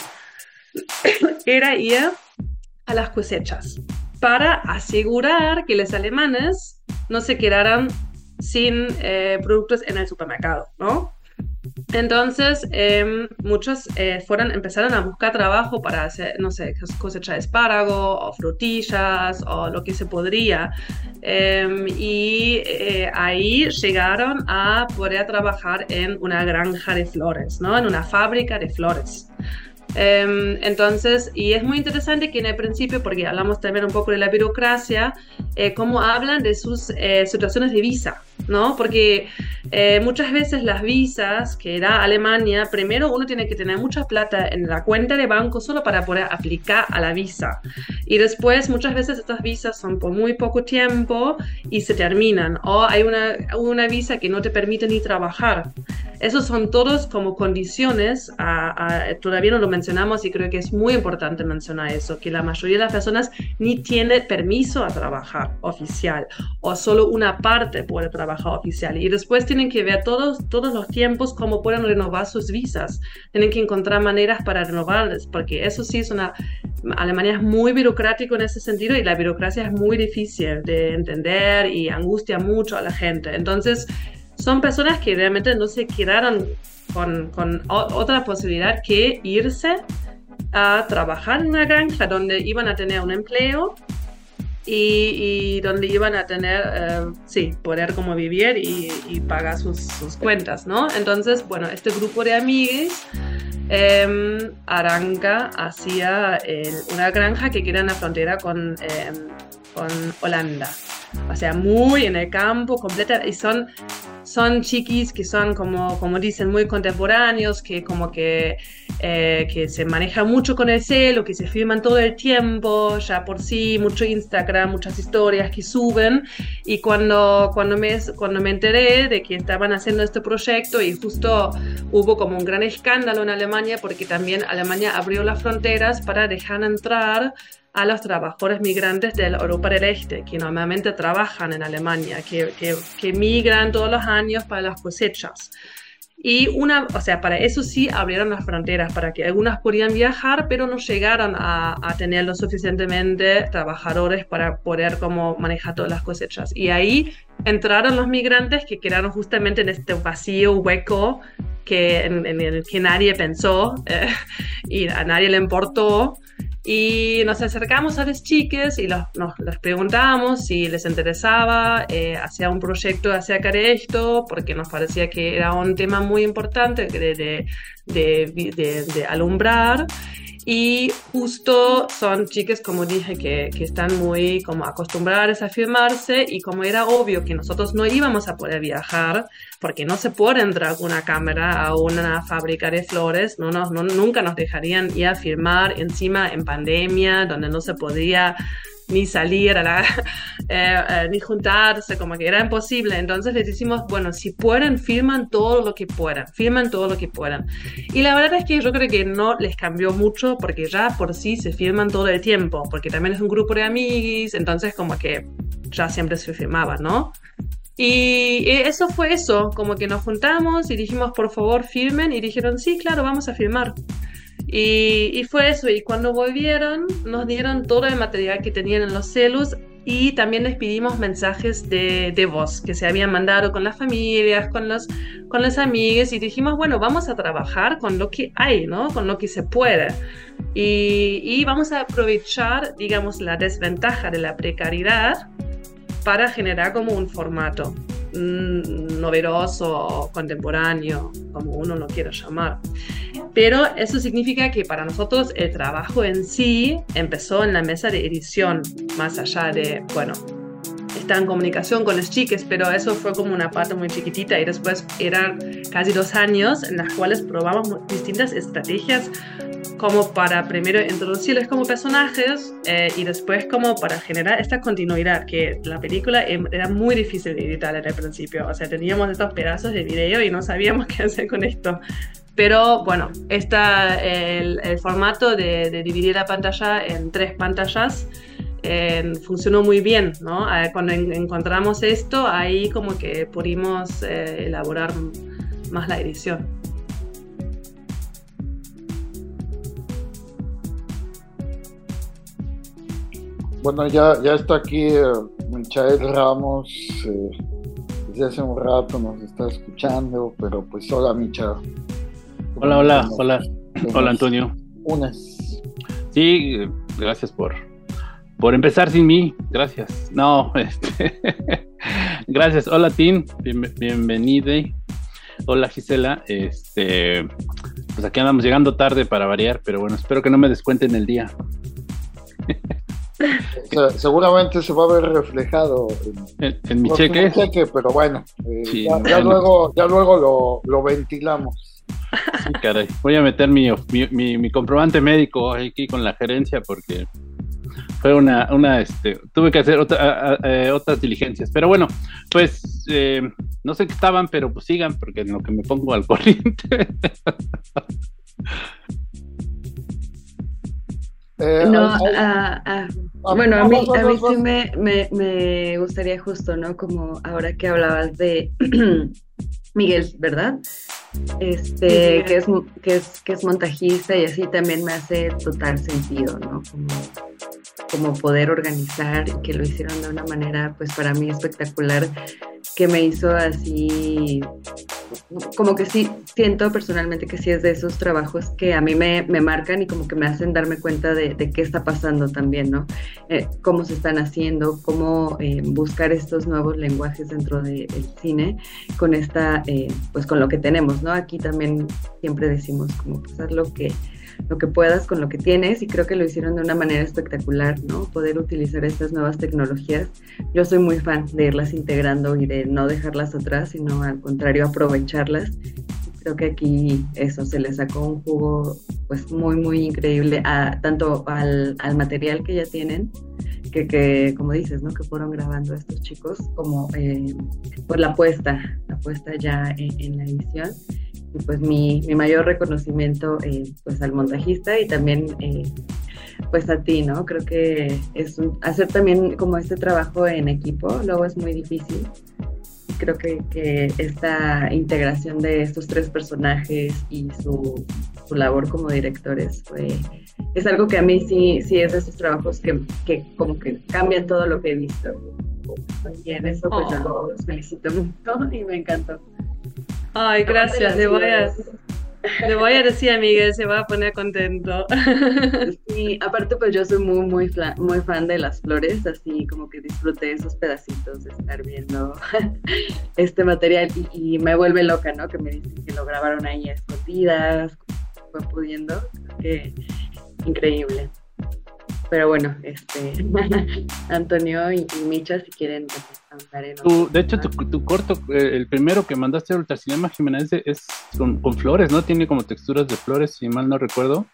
era ir a las cosechas, para asegurar que los alemanes no se quedaran sin eh, productos en el supermercado, ¿no? Entonces, eh, muchos eh, fueron, empezaron a buscar trabajo para hacer, no sé, cosecha de espárrago o frutillas o lo que se podría. Eh, y eh, ahí llegaron a poder trabajar en una granja de flores, ¿no? En una fábrica de flores. Um, entonces, y es muy interesante que en el principio, porque hablamos también un poco de la burocracia, eh, cómo hablan de sus eh, situaciones de visa, ¿no? Porque eh, muchas veces las visas que da Alemania, primero uno tiene que tener mucha plata en la cuenta de banco solo para poder aplicar a la visa, y después muchas veces estas visas son por muy poco tiempo y se terminan, o hay una, una visa que no te permite ni trabajar. Esos son todos como condiciones, a, a, todavía no lo mencionamos y creo que es muy importante mencionar eso, que la mayoría de las personas ni tiene permiso a trabajar oficial, o solo una parte puede trabajar oficial, y después tienen que ver todos, todos los tiempos cómo pueden renovar sus visas, tienen que encontrar maneras para renovarlas, porque eso sí es una... Alemania es muy burocrático en ese sentido, y la burocracia es muy difícil de entender y angustia mucho a la gente. Entonces, son personas que realmente no se quedaron con, con otra posibilidad que irse a trabajar en una granja donde iban a tener un empleo y, y donde iban a tener, eh, sí, poder como vivir y, y pagar sus, sus cuentas, ¿no? Entonces, bueno, este grupo de amigues eh, arranca hacia eh, una granja que queda en la frontera con, eh, con Holanda. O sea, muy en el campo, completa, y son, son chiquis que son, como, como dicen, muy contemporáneos, que como que, eh, que se manejan mucho con el celo, que se filman todo el tiempo, ya por sí, mucho Instagram, muchas historias que suben, y cuando, cuando, me, cuando me enteré de que estaban haciendo este proyecto, y justo hubo como un gran escándalo en Alemania, porque también Alemania abrió las fronteras para dejar entrar a los trabajadores migrantes de Europa del Este, que normalmente trabajan en Alemania, que, que, que migran todos los años para las cosechas. Y una, o sea, para eso sí abrieron las fronteras, para que algunas podían viajar, pero no llegaron a, a tener lo suficientemente trabajadores para poder como manejar todas las cosechas. Y ahí entraron los migrantes que quedaron justamente en este vacío, hueco, que, en, en el que nadie pensó eh, y a nadie le importó. Y nos acercamos a las chicas y los, nos les preguntamos si les interesaba eh, hacer un proyecto acerca de esto, porque nos parecía que era un tema muy importante de, de, de, de, de alumbrar. Y justo son chicas, como dije, que, que están muy como acostumbradas a filmarse, y como era obvio que nosotros no íbamos a poder viajar, porque no se puede entrar con una cámara a una fábrica de flores, no nos, no, nunca nos dejarían ir a filmar, encima en pandemia, donde no se podía ni salir a la, eh, eh, ni juntarse, como que era imposible. Entonces les decimos, bueno, si pueden, filman todo lo que puedan, filman todo lo que puedan. Y la verdad es que yo creo que no les cambió mucho, porque ya por sí se filman todo el tiempo, porque también es un grupo de amiguis, entonces como que ya siempre se filmaba, ¿no? Y eso fue eso, como que nos juntamos y dijimos, por favor, filmen, y dijeron, sí, claro, vamos a filmar. Y, y fue eso, y cuando volvieron nos dieron todo el material que tenían en los celus, y también les pedimos mensajes de, de voz que se habían mandado con las familias, con los, con los amigos, y dijimos, bueno, vamos a trabajar con lo que hay, ¿no? Con lo que se puede. Y, y vamos a aprovechar, digamos, la desventaja de la precariedad para generar como un formato mmm, novedoso, contemporáneo, como uno lo quiera llamar. Pero eso significa que para nosotros el trabajo en sí empezó en la mesa de edición, más allá de, bueno, estar en comunicación con los chiques, pero eso fue como una parte muy chiquitita, y después eran casi dos años en las cuales probamos distintas estrategias como para primero introducirles como personajes eh, y después como para generar esta continuidad, que la película era muy difícil de editar en el principio, o sea, teníamos estos pedazos de video y no sabíamos qué hacer con esto. Pero bueno, esta, el, el formato de, de dividir la pantalla en tres pantallas eh, funcionó muy bien, ¿no? Eh, cuando en, encontramos esto, ahí como que pudimos eh, elaborar más la edición. Bueno, ya, ya está aquí eh, Michael Ramos, eh, desde hace un rato nos está escuchando, pero pues hola Micha. Hola, hola, hola, hola Antonio. Unas. Sí, gracias por, por empezar sin mí, gracias. No, este, gracias. Hola Tim, bien, bienvenida. Hola Gisela, este, pues aquí andamos llegando tarde para variar, pero bueno, espero que no me descuenten el día. O sea, seguramente se va a ver reflejado en, en, en mi cheque. cheque, pero bueno, eh, sí, ya, bueno. ya luego, ya luego lo, lo ventilamos. Sí, caray. Voy a meter mi, mi, mi, mi comprobante médico aquí con la gerencia, porque fue una, una este, tuve que hacer otra, a, a, otras diligencias. Pero bueno, pues eh, no sé qué estaban, pero pues sigan, porque en lo que me pongo al corriente. Eh, no, a, a, a, bueno, a mí, a mí sí me, me, me gustaría justo, ¿no? Como ahora que hablabas de Miguel, ¿verdad? Este, sí, que es, que es, que es montajista, y así también me hace total sentido, ¿no? Como, como poder organizar, y que lo hicieron de una manera, pues para mí espectacular, que me hizo así, como que sí, siento personalmente que sí es de esos trabajos que a mí me, me marcan y como que me hacen darme cuenta de, de qué está pasando también, ¿no? Eh, cómo se están haciendo, cómo eh, buscar estos nuevos lenguajes dentro del cine con esta, eh, pues con lo que tenemos, ¿no? Aquí también siempre decimos como pues haz lo que lo que puedas con lo que tienes, y creo que lo hicieron de una manera espectacular, ¿no? Poder utilizar estas nuevas tecnologías. Yo soy muy fan de irlas integrando y de no dejarlas atrás, sino al contrario aprovecharlas. Creo que aquí eso se le sacó un jugo pues muy muy increíble a, tanto al, al material que ya tienen, que, que como dices, ¿no? Que fueron grabando estos chicos, como eh, por la puesta, la puesta ya en, en la edición. Y pues mi, mi mayor reconocimiento eh, pues al montajista, y también eh, pues a ti, ¿no? Creo que es un, hacer también como este trabajo en equipo luego es muy difícil. Creo que, que esta integración de estos tres personajes y su, su labor como directores fue, es algo que a mí sí, sí es de esos trabajos que, que como que cambian todo lo que he visto. Y en eso pues oh. yo los felicito mucho y me encantó. Ay, gracias, le voy a, le voy a decir a Miguel, se va a poner contento. Sí, aparte pues yo soy muy, muy, fla, muy fan de las flores, así como que disfruté esos pedacitos de estar viendo este material, y, y me vuelve loca, ¿no? Que me dicen que lo grabaron ahí a escondidas, fue pudiendo, que increíble. Pero bueno, este Antonio y, y Micha, si quieren hablar en tu, de hecho, tu, tu corto, eh, el primero que mandaste a Ultracinema, Jimena, es, es con, con flores, ¿no? Tiene como texturas de flores, si mal no recuerdo.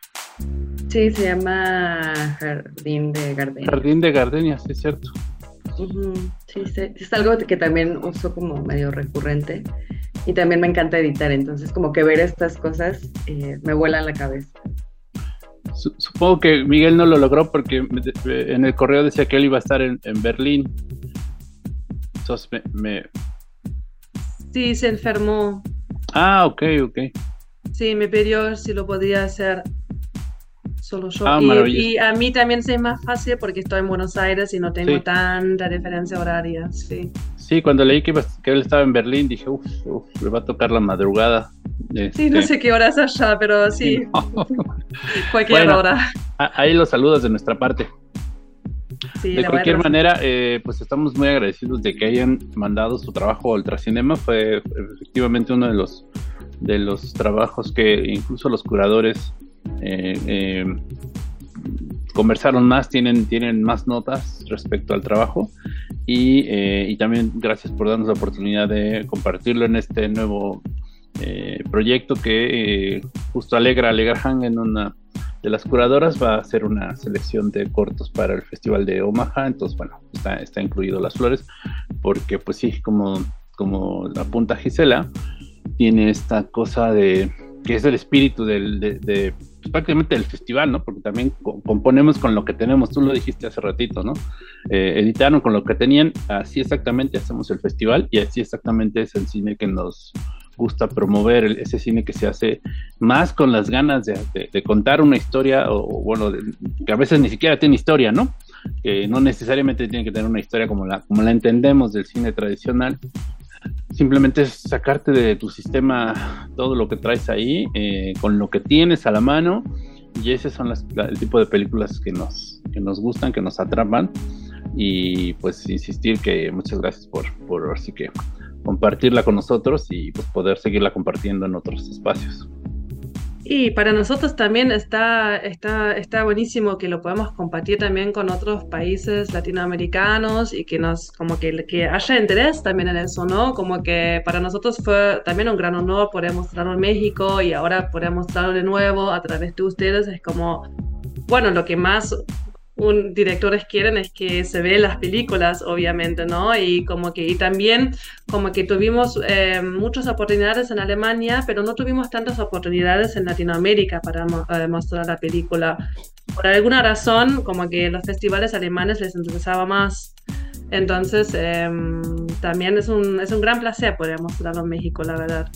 Sí, se llama Jardín de Gardenias. Jardín de Gardenias, sí, es cierto. Uh-huh. Sí, sí, es algo que también uso como medio recurrente y también me encanta editar, entonces como que ver estas cosas eh, me vuelan la cabeza. Supongo que Miguel no lo logró porque en el correo decía que él iba a estar en, en Berlín. Entonces me, me... Sí, se enfermó. Ah, ok, ok. Sí, me pidió si lo podía hacer solo yo. Ah, y, y a mí también se es más fácil porque estoy en Buenos Aires y no tengo sí. tanta diferencia horaria. Sí, sí, cuando leí que, iba, que él estaba en Berlín dije, uff, uf, le va a tocar la madrugada. Este... Sí, no sé qué hora es allá, pero sí, sí no. Cualquier bueno, hora. Ahí los saludos de nuestra parte. Sí, de cualquier manera, eh, pues estamos muy agradecidos de que hayan mandado su trabajo a Ultracinema. Fue efectivamente uno de los de los trabajos que incluso los curadores eh, eh, conversaron más, tienen, tienen más notas respecto al trabajo y, eh, y también gracias por darnos la oportunidad de compartirlo en este nuevo eh, proyecto que eh, justo Alegra Alegraham, en una de las curadoras, va a hacer una selección de cortos para el Festival de Omaha. Entonces bueno, está, está incluido Las Flores porque pues sí, como, como apunta Gisela, tiene esta cosa de que es el espíritu del, de, de pues, prácticamente del festival, ¿no? Porque también co- componemos con lo que tenemos, tú lo dijiste hace ratito, ¿no? Eh, editaron con lo que tenían, así exactamente hacemos el festival y así exactamente es el cine que nos gusta promover, el, ese cine que se hace más con las ganas de, de, de contar una historia, o, o bueno, de, que a veces ni siquiera tiene historia, ¿no? Que no necesariamente tiene que tener una historia como la, como la entendemos del cine tradicional. Simplemente es sacarte de tu sistema todo lo que traes ahí, eh, con lo que tienes a la mano, y esas son las, la, el tipo de películas que nos, que nos gustan, que nos atrapan, y pues insistir que muchas gracias por, por así que compartirla con nosotros y pues poder seguirla compartiendo en otros espacios. Y para nosotros también está, está, está buenísimo que lo podamos compartir también con otros países latinoamericanos y que nos, como que, que haya interés también en eso, ¿no? Como que para nosotros fue también un gran honor poder mostrarlo en México y ahora poder mostrarlo de nuevo a través de ustedes. Es como, bueno, lo que más un directores quieren es que se vean las películas, obviamente, ¿no? Y como que y también como que tuvimos eh, muchas oportunidades en Alemania, pero no tuvimos tantas oportunidades en Latinoamérica para mo- eh, mostrar la película. Por alguna razón, como que los festivales alemanes les interesaba más. Entonces, eh, también es un, es un gran placer poder mostrarlo en México, la verdad.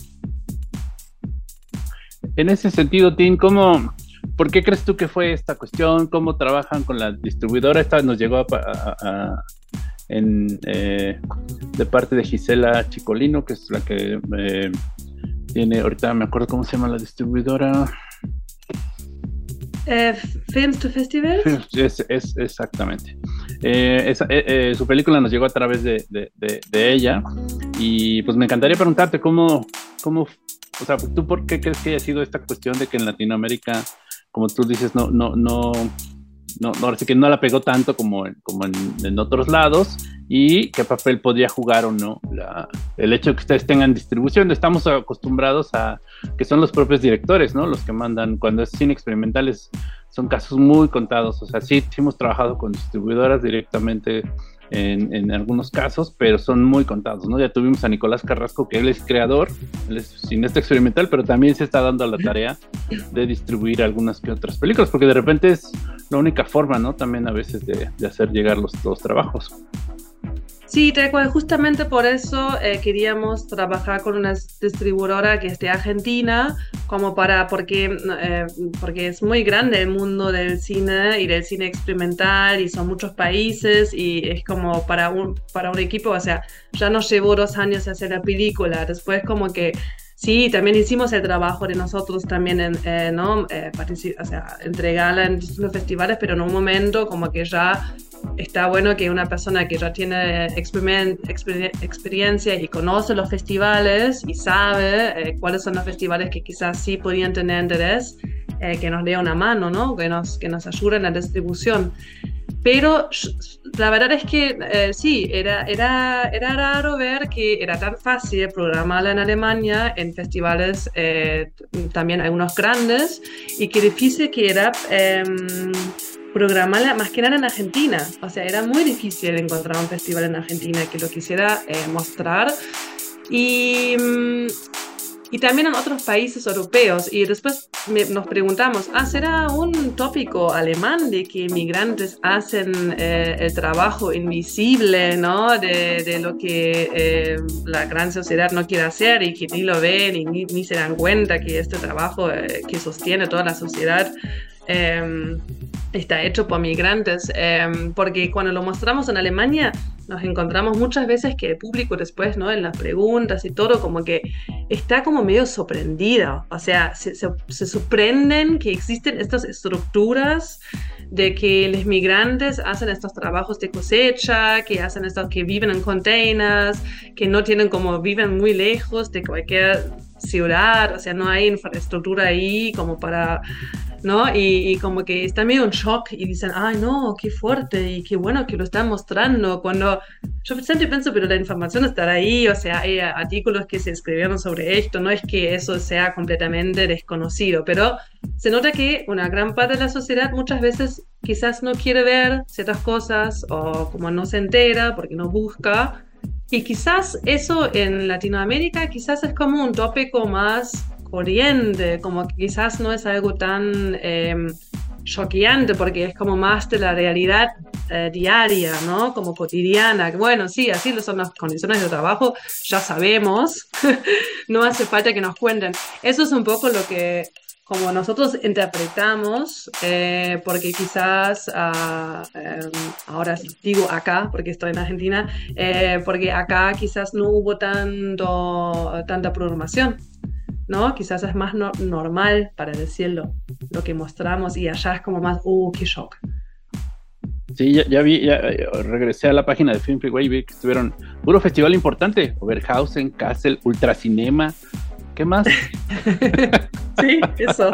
En ese sentido, Tim, ¿cómo... ¿por qué crees tú que fue esta cuestión? ¿Cómo trabajan con la distribuidora? Esta nos llegó a, a, a, en, eh, de parte de Gisela Chicolino, que es la que eh, tiene, ahorita me acuerdo cómo se llama la distribuidora. Eh, Films to Festivals. Es, es exactamente. Eh, esa, eh, eh, su película nos llegó a través de, de, de, de ella y pues me encantaría preguntarte cómo, cómo, o sea, ¿tú por qué crees que haya sido esta cuestión de que en Latinoamérica, como tú dices, no, no, no, no, no ahora sí que no la pegó tanto como en, como en, en otros lados, y qué papel podría jugar o no la, el hecho de que ustedes tengan distribución? Estamos acostumbrados a que son los propios directores, ¿no? Los que mandan. Cuando es cine experimental es, son casos muy contados, o sea, sí, sí hemos trabajado con distribuidoras directamente en, en algunos casos, pero son muy contados, ¿no? Ya tuvimos a Nicolás Carrasco, que él es creador, él es cineasta experimental, pero también se está dando a la tarea de distribuir algunas que otras películas, porque de repente es la única forma, ¿no? También a veces de, de hacer llegar los, los trabajos. Sí, tal cual, justamente por eso eh, queríamos trabajar con una distribuidora que esté argentina, como para, porque, eh, porque es muy grande el mundo del cine y del cine experimental y son muchos países y es como para un, para un equipo, o sea, ya nos llevó dos años hacer la película, después como que sí, también hicimos el trabajo de nosotros también, en, eh, ¿no? Eh, partici- o sea, entregarla en distintos festivales, pero en un momento como que ya está bueno que una persona que ya tiene experien- exper- experiencia y conoce los festivales y sabe eh, cuáles son los festivales que quizás sí podrían tener interés, eh, que nos dé una mano, ¿no? Que nos, que nos ayude en la distribución. Pero la verdad es que eh, sí, era, era, era raro ver que era tan fácil programarla en Alemania, en festivales eh, también algunos grandes, y que difícil que era eh, programarla más que nada en Argentina. O sea, era muy difícil encontrar un festival en Argentina que lo quisiera eh, mostrar. Y... Y también en otros países europeos. Y después me, nos preguntamos, ¿ah, será un tópico alemán de que inmigrantes hacen eh, el trabajo invisible, ¿no? De, de lo que eh, la gran sociedad no quiere hacer y que ni lo ven y ni, ni se dan cuenta que este trabajo eh, que sostiene toda la sociedad eh, está hecho por migrantes? Eh, porque cuando lo mostramos en Alemania, nos encontramos muchas veces que el público después, ¿no? En las preguntas y todo, como que está como medio sorprendido. O sea, se, se, se sorprenden que existen estas estructuras de que los migrantes hacen estos trabajos de cosecha, que hacen estos, que viven en containers, que no tienen como, viven muy lejos de cualquier ciudad, o sea, no hay infraestructura ahí como para, ¿no? Y, y como que está medio en shock y dicen, ay, no, qué fuerte y qué bueno que lo están mostrando, cuando yo siempre pienso, pero la información estará ahí, o sea, hay artículos que se escribieron sobre esto, no es que eso sea completamente desconocido, pero se nota que una gran parte de la sociedad muchas veces quizás no quiere ver ciertas cosas o como no se entera porque no busca. Y quizás eso en Latinoamérica quizás es como un tópico más corriente, como que quizás no es algo tan eh, choqueante porque es como más de la realidad eh, diaria, ¿no? Como cotidiana. Bueno, sí, así son las condiciones de trabajo, ya sabemos, no hace falta que nos cuenten. Eso es un poco lo que como nosotros interpretamos, eh, porque quizás, uh, eh, ahora digo acá, porque estoy en Argentina, eh, porque acá quizás no hubo tanto, tanta programación, ¿no? Quizás es más no, normal, para decirlo, lo que mostramos, y allá es como más, ¡uh, qué shock! Sí, ya, ya vi, ya, regresé a la página de Film Freeway y vi que estuvieron puro festival importante, Oberhausen, Kassel, Ultracinema. ¿Qué más? Sí, eso.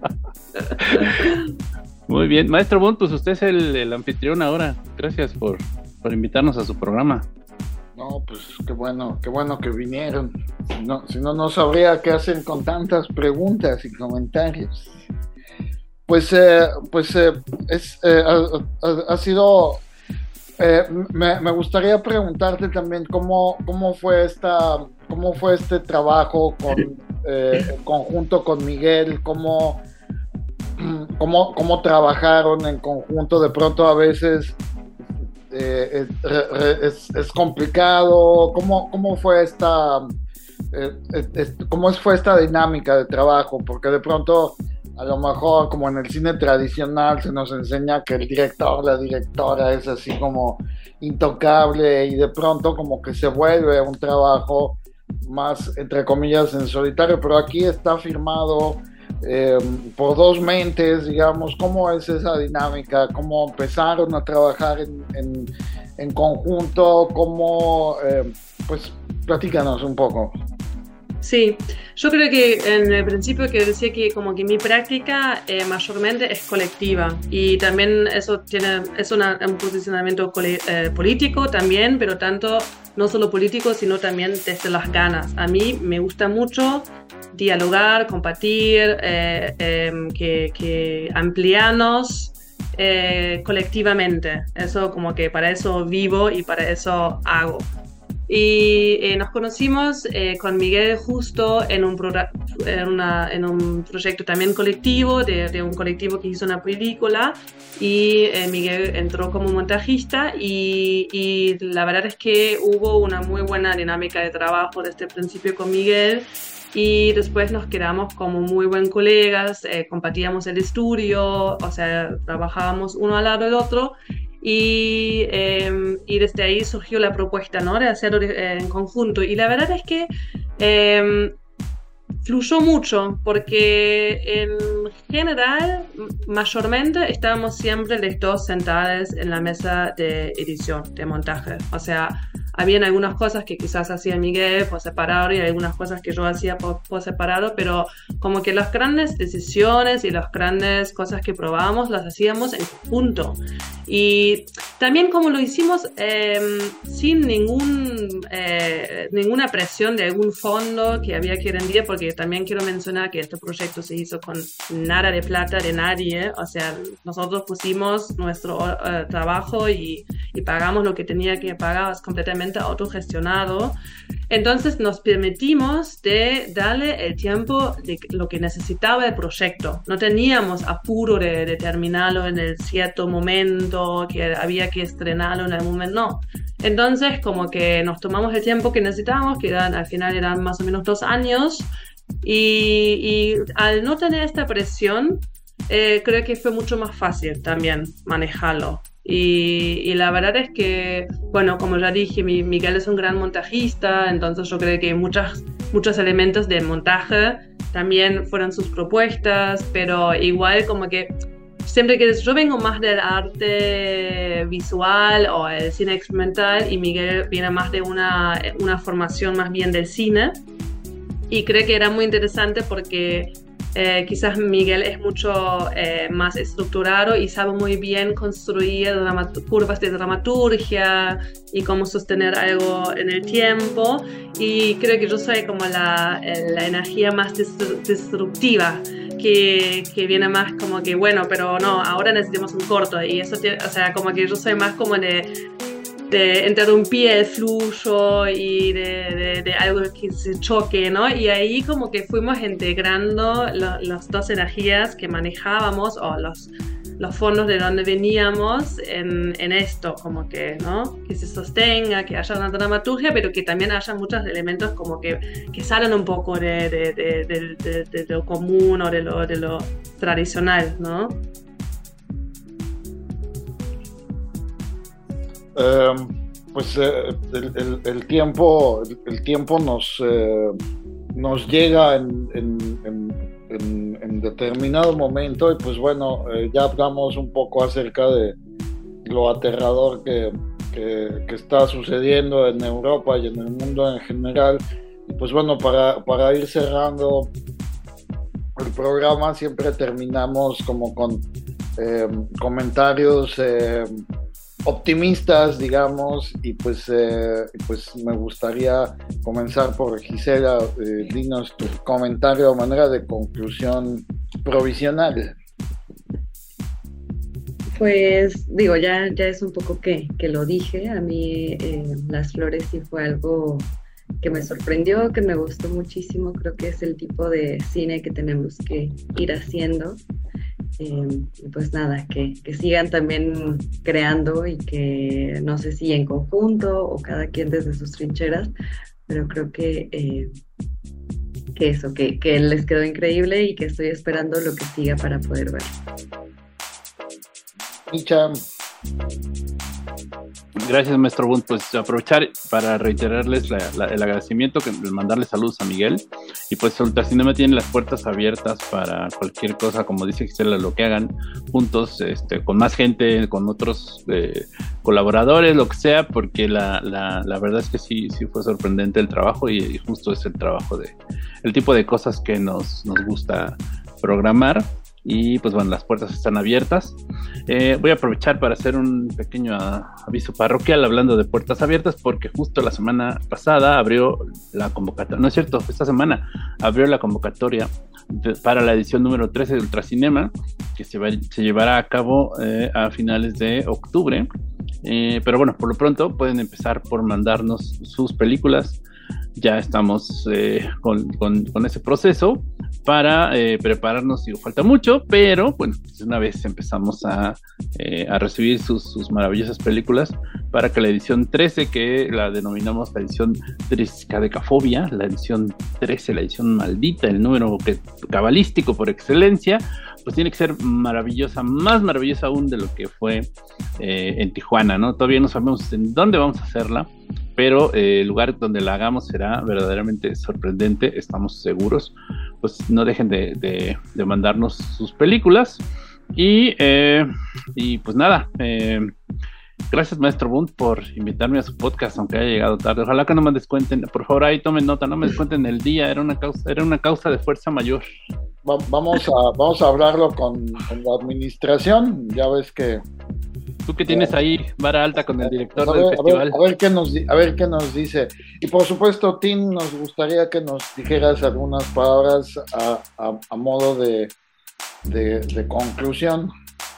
Muy bien. Maestro Bond, pues usted es el, el anfitrión ahora. Gracias por, por invitarnos a su programa. No, pues qué bueno, qué bueno que vinieron. Si no, si no, no sabría qué hacen con tantas preguntas y comentarios. Pues, eh, pues eh, es, eh, ha, ha, ha sido... Eh, me, me gustaría preguntarte también cómo, cómo fue esta... ¿Cómo fue este trabajo con, eh, en conjunto con Miguel? ¿Cómo, cómo, ¿Cómo trabajaron en conjunto? De pronto a veces eh, es, es, es complicado. ¿Cómo, cómo fue esta eh, es, cómo fue esta dinámica de trabajo? Porque de pronto a lo mejor como en el cine tradicional se nos enseña que el director, la directora es así como intocable y de pronto como que se vuelve un trabajo más, entre comillas, en solitario, pero aquí está firmado eh, por dos mentes, digamos. ¿Cómo es esa dinámica? ¿Cómo empezaron a trabajar en, en, en conjunto? ¿Cómo, eh, pues, platícanos un poco? Sí, yo creo que en el principio que decía que como que mi práctica eh, mayormente es colectiva y también eso tiene es una, un posicionamiento cole, eh, político también, pero tanto no solo político sino también desde las ganas. A mí me gusta mucho dialogar, compartir, eh, eh, que, que ampliarnos eh, colectivamente. Eso como que para eso vivo y para eso hago. Y eh, nos conocimos eh, con Miguel justo en un, pro, en, una, en un proyecto también colectivo, de, de un colectivo que hizo una película, y eh, Miguel entró como montajista y, y la verdad es que hubo una muy buena dinámica de trabajo desde el principio con Miguel y después nos quedamos como muy buen colegas, eh, compartíamos el estudio, o sea, trabajábamos uno al lado del otro. Y, eh, y desde ahí surgió la propuesta, ¿no? De hacerlo eh, en conjunto. Y la verdad es que eh, fluyó mucho, porque en general, mayormente, estábamos siempre los dos sentados en la mesa de edición, de montaje. O sea, habían algunas cosas que quizás hacía Miguel por separado y algunas cosas que yo hacía por, por separado, pero como que las grandes decisiones y las grandes cosas que probábamos las hacíamos en conjunto. Y también como lo hicimos eh, sin ningún, eh, ninguna presión de algún fondo que había que rendir, porque también quiero mencionar que este proyecto se hizo con nada de plata de nadie, o sea, nosotros pusimos nuestro uh, trabajo y, y pagamos lo que tenía que pagar, es completamente autogestionado. Entonces nos permitimos de darle el tiempo de lo que necesitaba el proyecto. No teníamos apuro de, de terminarlo en el cierto momento, que había que estrenarlo en algún momento, no. Entonces como que nos tomamos el tiempo que necesitábamos, que eran, al final eran más o menos dos años, y, y al no tener esta presión, eh, creo que fue mucho más fácil también manejarlo. Y, y la verdad es que, bueno, como ya dije, mi, Miguel es un gran montajista, entonces yo creo que muchas, muchos elementos de montaje también fueron sus propuestas, pero igual como que siempre que yo vengo más del arte visual o el cine experimental y Miguel viene más de una, una formación más bien del cine, y creo que era muy interesante porque Eh, quizás Miguel es mucho eh, más estructurado y sabe muy bien construir dramat- curvas de dramaturgia y cómo sostener algo en el tiempo, y creo que yo soy como la, la energía más destru- destructiva que, que viene más como que bueno, pero no, ahora necesitamos un corto, y eso te, o sea, como que yo soy más como de de interrumpir el flujo y de, de, de algo que se choque, ¿no? Y ahí como que fuimos integrando lo, las dos energías que manejábamos o los, los fondos de donde veníamos en, en esto, como que, ¿no? Que se sostenga, que haya una dramaturgia, pero que también haya muchos elementos como que, que salen un poco de, de, de, de, de, de lo común o de lo, de lo tradicional, ¿no? Eh, pues eh, el, el, el tiempo el, el tiempo nos eh, nos llega en, en, en, en, en determinado momento, y pues bueno, eh, ya hablamos un poco acerca de lo aterrador que, que, que está sucediendo en Europa y en el mundo en general, y pues bueno, para, para ir cerrando el programa siempre terminamos como con eh, comentarios eh, optimistas, digamos, y pues, eh, pues me gustaría comenzar por Gisela. Eh, dinos tu comentario a manera de conclusión provisional. Pues digo, ya, ya es un poco que, que lo dije, a mí eh, Las Flores sí fue algo que me sorprendió, que me gustó muchísimo, creo que es el tipo de cine que tenemos que ir haciendo. Eh, pues nada, que, que sigan también creando, y que no sé si en conjunto o cada quien desde sus trincheras, pero creo que, eh, que eso, que, que les quedó increíble y que estoy esperando lo que siga para poder ver. Micha. Gracias, maestro Bunt. Pues aprovechar para reiterarles la, la, el agradecimiento, que mandarles saludos a Miguel, y pues Ultracinema tiene las puertas abiertas para cualquier cosa, como dice Gisela, lo que hagan juntos, este, con más gente, con otros eh, colaboradores, lo que sea, porque la, la, la verdad es que sí, sí fue sorprendente el trabajo, y, y justo es el trabajo de, el tipo de cosas que nos, nos gusta programar. Y pues bueno, las puertas están abiertas. Eh, voy a aprovechar para hacer un pequeño aviso parroquial hablando de puertas abiertas, porque justo la semana pasada abrió la convocatoria, no es cierto, esta semana abrió la convocatoria de, para la edición número trece de Ultracinema, que se, va, se llevará a cabo eh, a finales de octubre. Eh, pero bueno, por lo pronto pueden empezar por mandarnos sus películas. Ya estamos eh, con, con, con ese proceso para eh, prepararnos. Digo, falta mucho, pero bueno, pues una vez empezamos a, eh, a recibir sus, sus maravillosas películas, para que la edición trece, que la denominamos la edición Triscadecafobia, la edición trece, la edición maldita, el número que, cabalístico por excelencia, pues tiene que ser maravillosa, más maravillosa aún de lo que fue eh, en Tijuana, ¿no? Todavía no sabemos en dónde vamos a hacerla, pero eh, el lugar donde la hagamos será verdaderamente sorprendente, estamos seguros. Pues no dejen de, de, de mandarnos sus películas, y, eh, y pues nada, eh, gracias Maestro Bunt por invitarme a su podcast, aunque haya llegado tarde. Ojalá que no me descuenten, por favor ahí tomen nota, no me descuenten el día, era una causa, era una causa de fuerza mayor. Va, vamos a, vamos a hablarlo con, con la administración, ya ves que tú que tienes ahí vara alta con el director pues a ver, del festival. A ver, a ver qué nos a ver qué nos dice. Y por supuesto, Tim, nos gustaría que nos dijeras algunas palabras a, a, a modo de, de, de conclusión.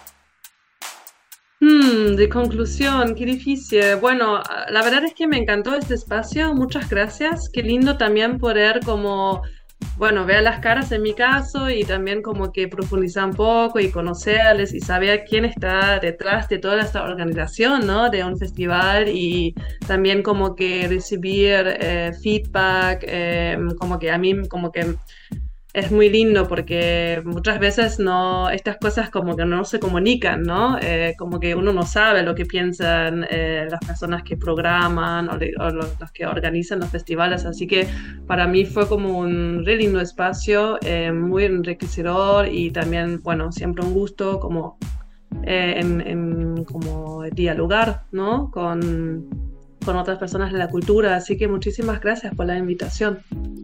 Hmm, de conclusión, qué difícil. Bueno, la verdad es que me encantó este espacio, muchas gracias. Qué lindo también poder como, bueno, ver las caras en mi caso y también como que profundizar un poco y conocerles y saber quién está detrás de toda esta organización, ¿no? De un festival y también como que recibir eh, feedback, eh, como que a mí como que es muy lindo porque muchas veces no, estas cosas como que no se comunican, ¿no? Eh, como que uno no sabe lo que piensan eh, las personas que programan o, de, o los, los que organizan los festivales, así que para mí fue como un re lindo espacio, eh, muy enriquecedor y también, bueno, siempre un gusto como, eh, en, en, como dialogar, ¿no? Con, con otras personas de la cultura, así que muchísimas gracias por la invitación.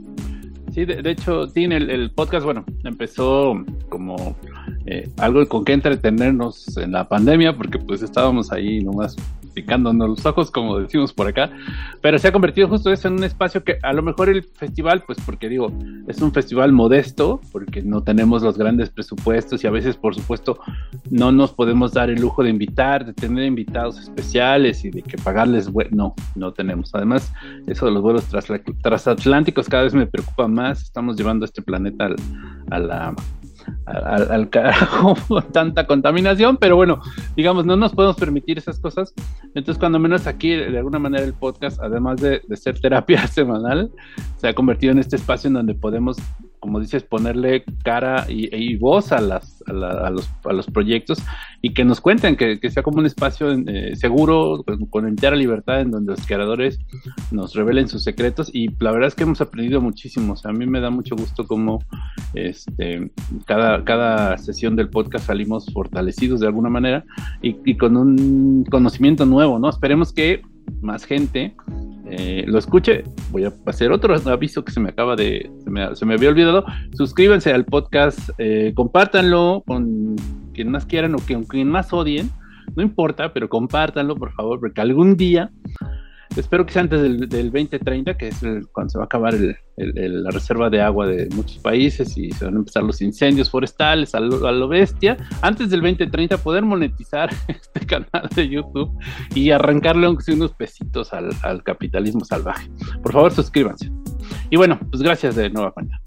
Sí, de, de hecho, tiene el, el podcast, bueno, empezó como eh, algo con que entretenernos en la pandemia, porque pues estábamos ahí nomás picándonos los ojos, como decimos por acá, pero se ha convertido justo eso en un espacio que a lo mejor el festival, pues porque digo, es un festival modesto, porque no tenemos los grandes presupuestos y a veces, por supuesto, no nos podemos dar el lujo de invitar, de tener invitados especiales y de que pagarles, no, no tenemos. Además, eso de los vuelos tras, transatlánticos cada vez me preocupa más, estamos llevando este planeta al, a la... Al, al carajo con tanta contaminación, pero bueno, digamos, no nos podemos permitir esas cosas. Entonces, cuando menos aquí, de alguna manera, el podcast, además de, de ser terapia semanal, se ha convertido en este espacio en donde podemos, como dices, ponerle cara y, y voz a, las, a, la, a, los, a los proyectos y que nos cuenten, que, que sea como un espacio eh, seguro, con, con entera libertad, en donde los creadores nos revelen sus secretos. Y la verdad es que hemos aprendido muchísimo. O sea, a mí me da mucho gusto como este, cada, cada sesión del podcast salimos fortalecidos de alguna manera y, y con un conocimiento nuevo, ¿no? Esperemos que más gente eh, lo escuche. Voy a hacer otro aviso que se me acaba de, se me, se me había olvidado. Suscríbanse al podcast, eh, compártanlo con quien más quieran o con quien más odien, no importa, pero compártanlo por favor, porque algún día, espero que sea antes del, del veinte treinta, que es el, cuando se va a acabar el, el, el, la reserva de agua de muchos países y se van a empezar los incendios forestales a lo, a lo bestia, antes del veinte treinta poder monetizar este canal de YouTube y arrancarle aunque sea unos pesitos al, al capitalismo salvaje. Por favor, suscríbanse. Y bueno, pues gracias de nueva cuenta.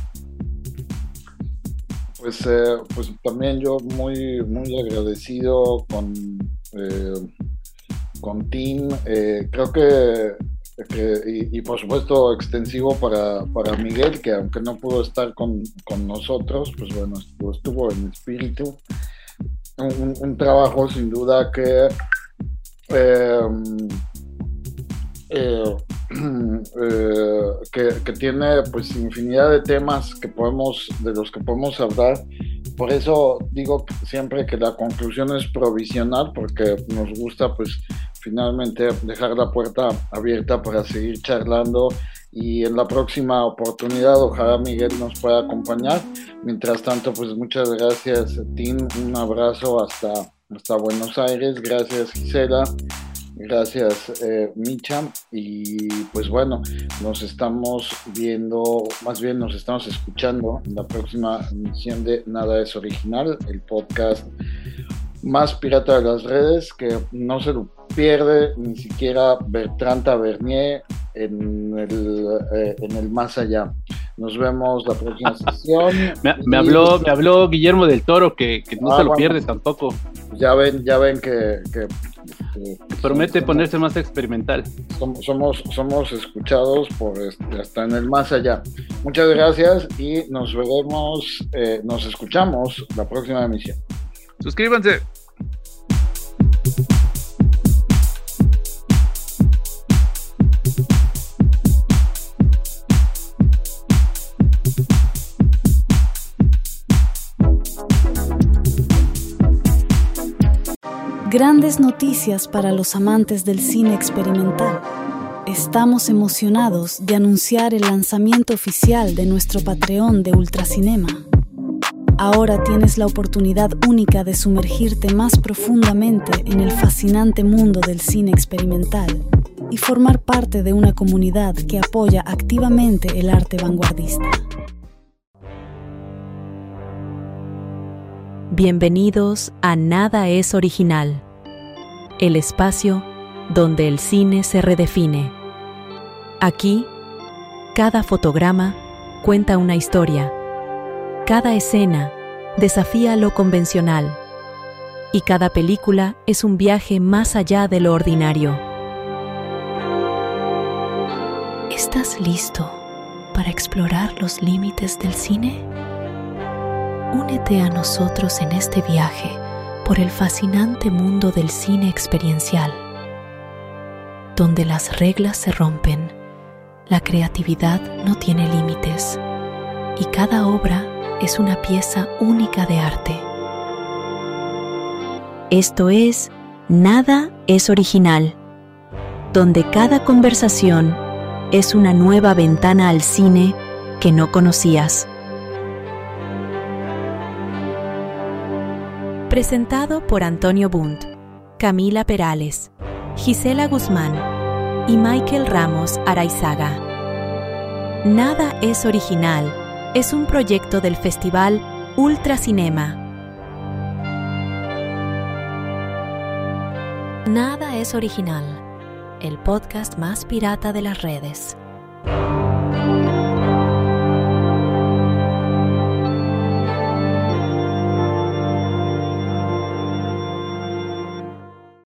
Pues, eh, pues también yo muy, muy agradecido con, eh, con Tim. Eh, creo que, que y, y por supuesto extensivo para, para Miguel, que aunque no pudo estar con, con nosotros, pues bueno, estuvo, estuvo en espíritu. Un, un trabajo sin duda que eh, eh, eh, que, que tiene pues infinidad de temas que podemos, de los que podemos hablar. Por eso digo siempre que la conclusión es provisional, porque nos gusta pues finalmente dejar la puerta abierta para seguir charlando, y en la próxima oportunidad ojalá Miguel nos pueda acompañar. Mientras tanto, pues muchas gracias, Tim, un abrazo hasta, hasta Buenos Aires. Gracias, Gisela. Gracias, eh, Micha, y pues bueno, nos estamos viendo, más bien nos estamos escuchando en la próxima emisión de Nada es Original, el podcast más pirata de las redes, que no se lo pierde ni siquiera Bertrand Tavernier en el, eh, en el más allá. Nos vemos la próxima sesión. me, me, y... habló, me habló Guillermo del Toro que, que no ah, se lo bueno, pierde tampoco. Ya ven, ya ven que, que, que promete somos, ponerse más experimental. Somos, somos escuchados por este, hasta en el más allá. Muchas gracias y nos veremos, eh, nos escuchamos la próxima emisión. Suscríbanse. Grandes noticias para los amantes del cine experimental. Estamos emocionados de anunciar el lanzamiento oficial de nuestro Patreon de Ultracinema. Ahora tienes la oportunidad única de sumergirte más profundamente en el fascinante mundo del cine experimental y formar parte de una comunidad que apoya activamente el arte vanguardista. Bienvenidos a Nada es Original, el espacio donde el cine se redefine. Aquí, cada fotograma cuenta una historia, cada escena desafía lo convencional y cada película es un viaje más allá de lo ordinario. ¿Estás listo para explorar los límites del cine? Únete a nosotros en este viaje por el fascinante mundo del cine experiencial, donde las reglas se rompen, la creatividad no tiene límites y cada obra es una pieza única de arte. Esto es Nada es Original, donde cada conversación es una nueva ventana al cine que no conocías. Presentado por Antonio Bundt, Camila Perales, Gisela Guzmán y Michael Ramos Araizaga. Nada es Original es un proyecto del Festival Ultracinema. Nada es Original, el podcast más pirata de las redes.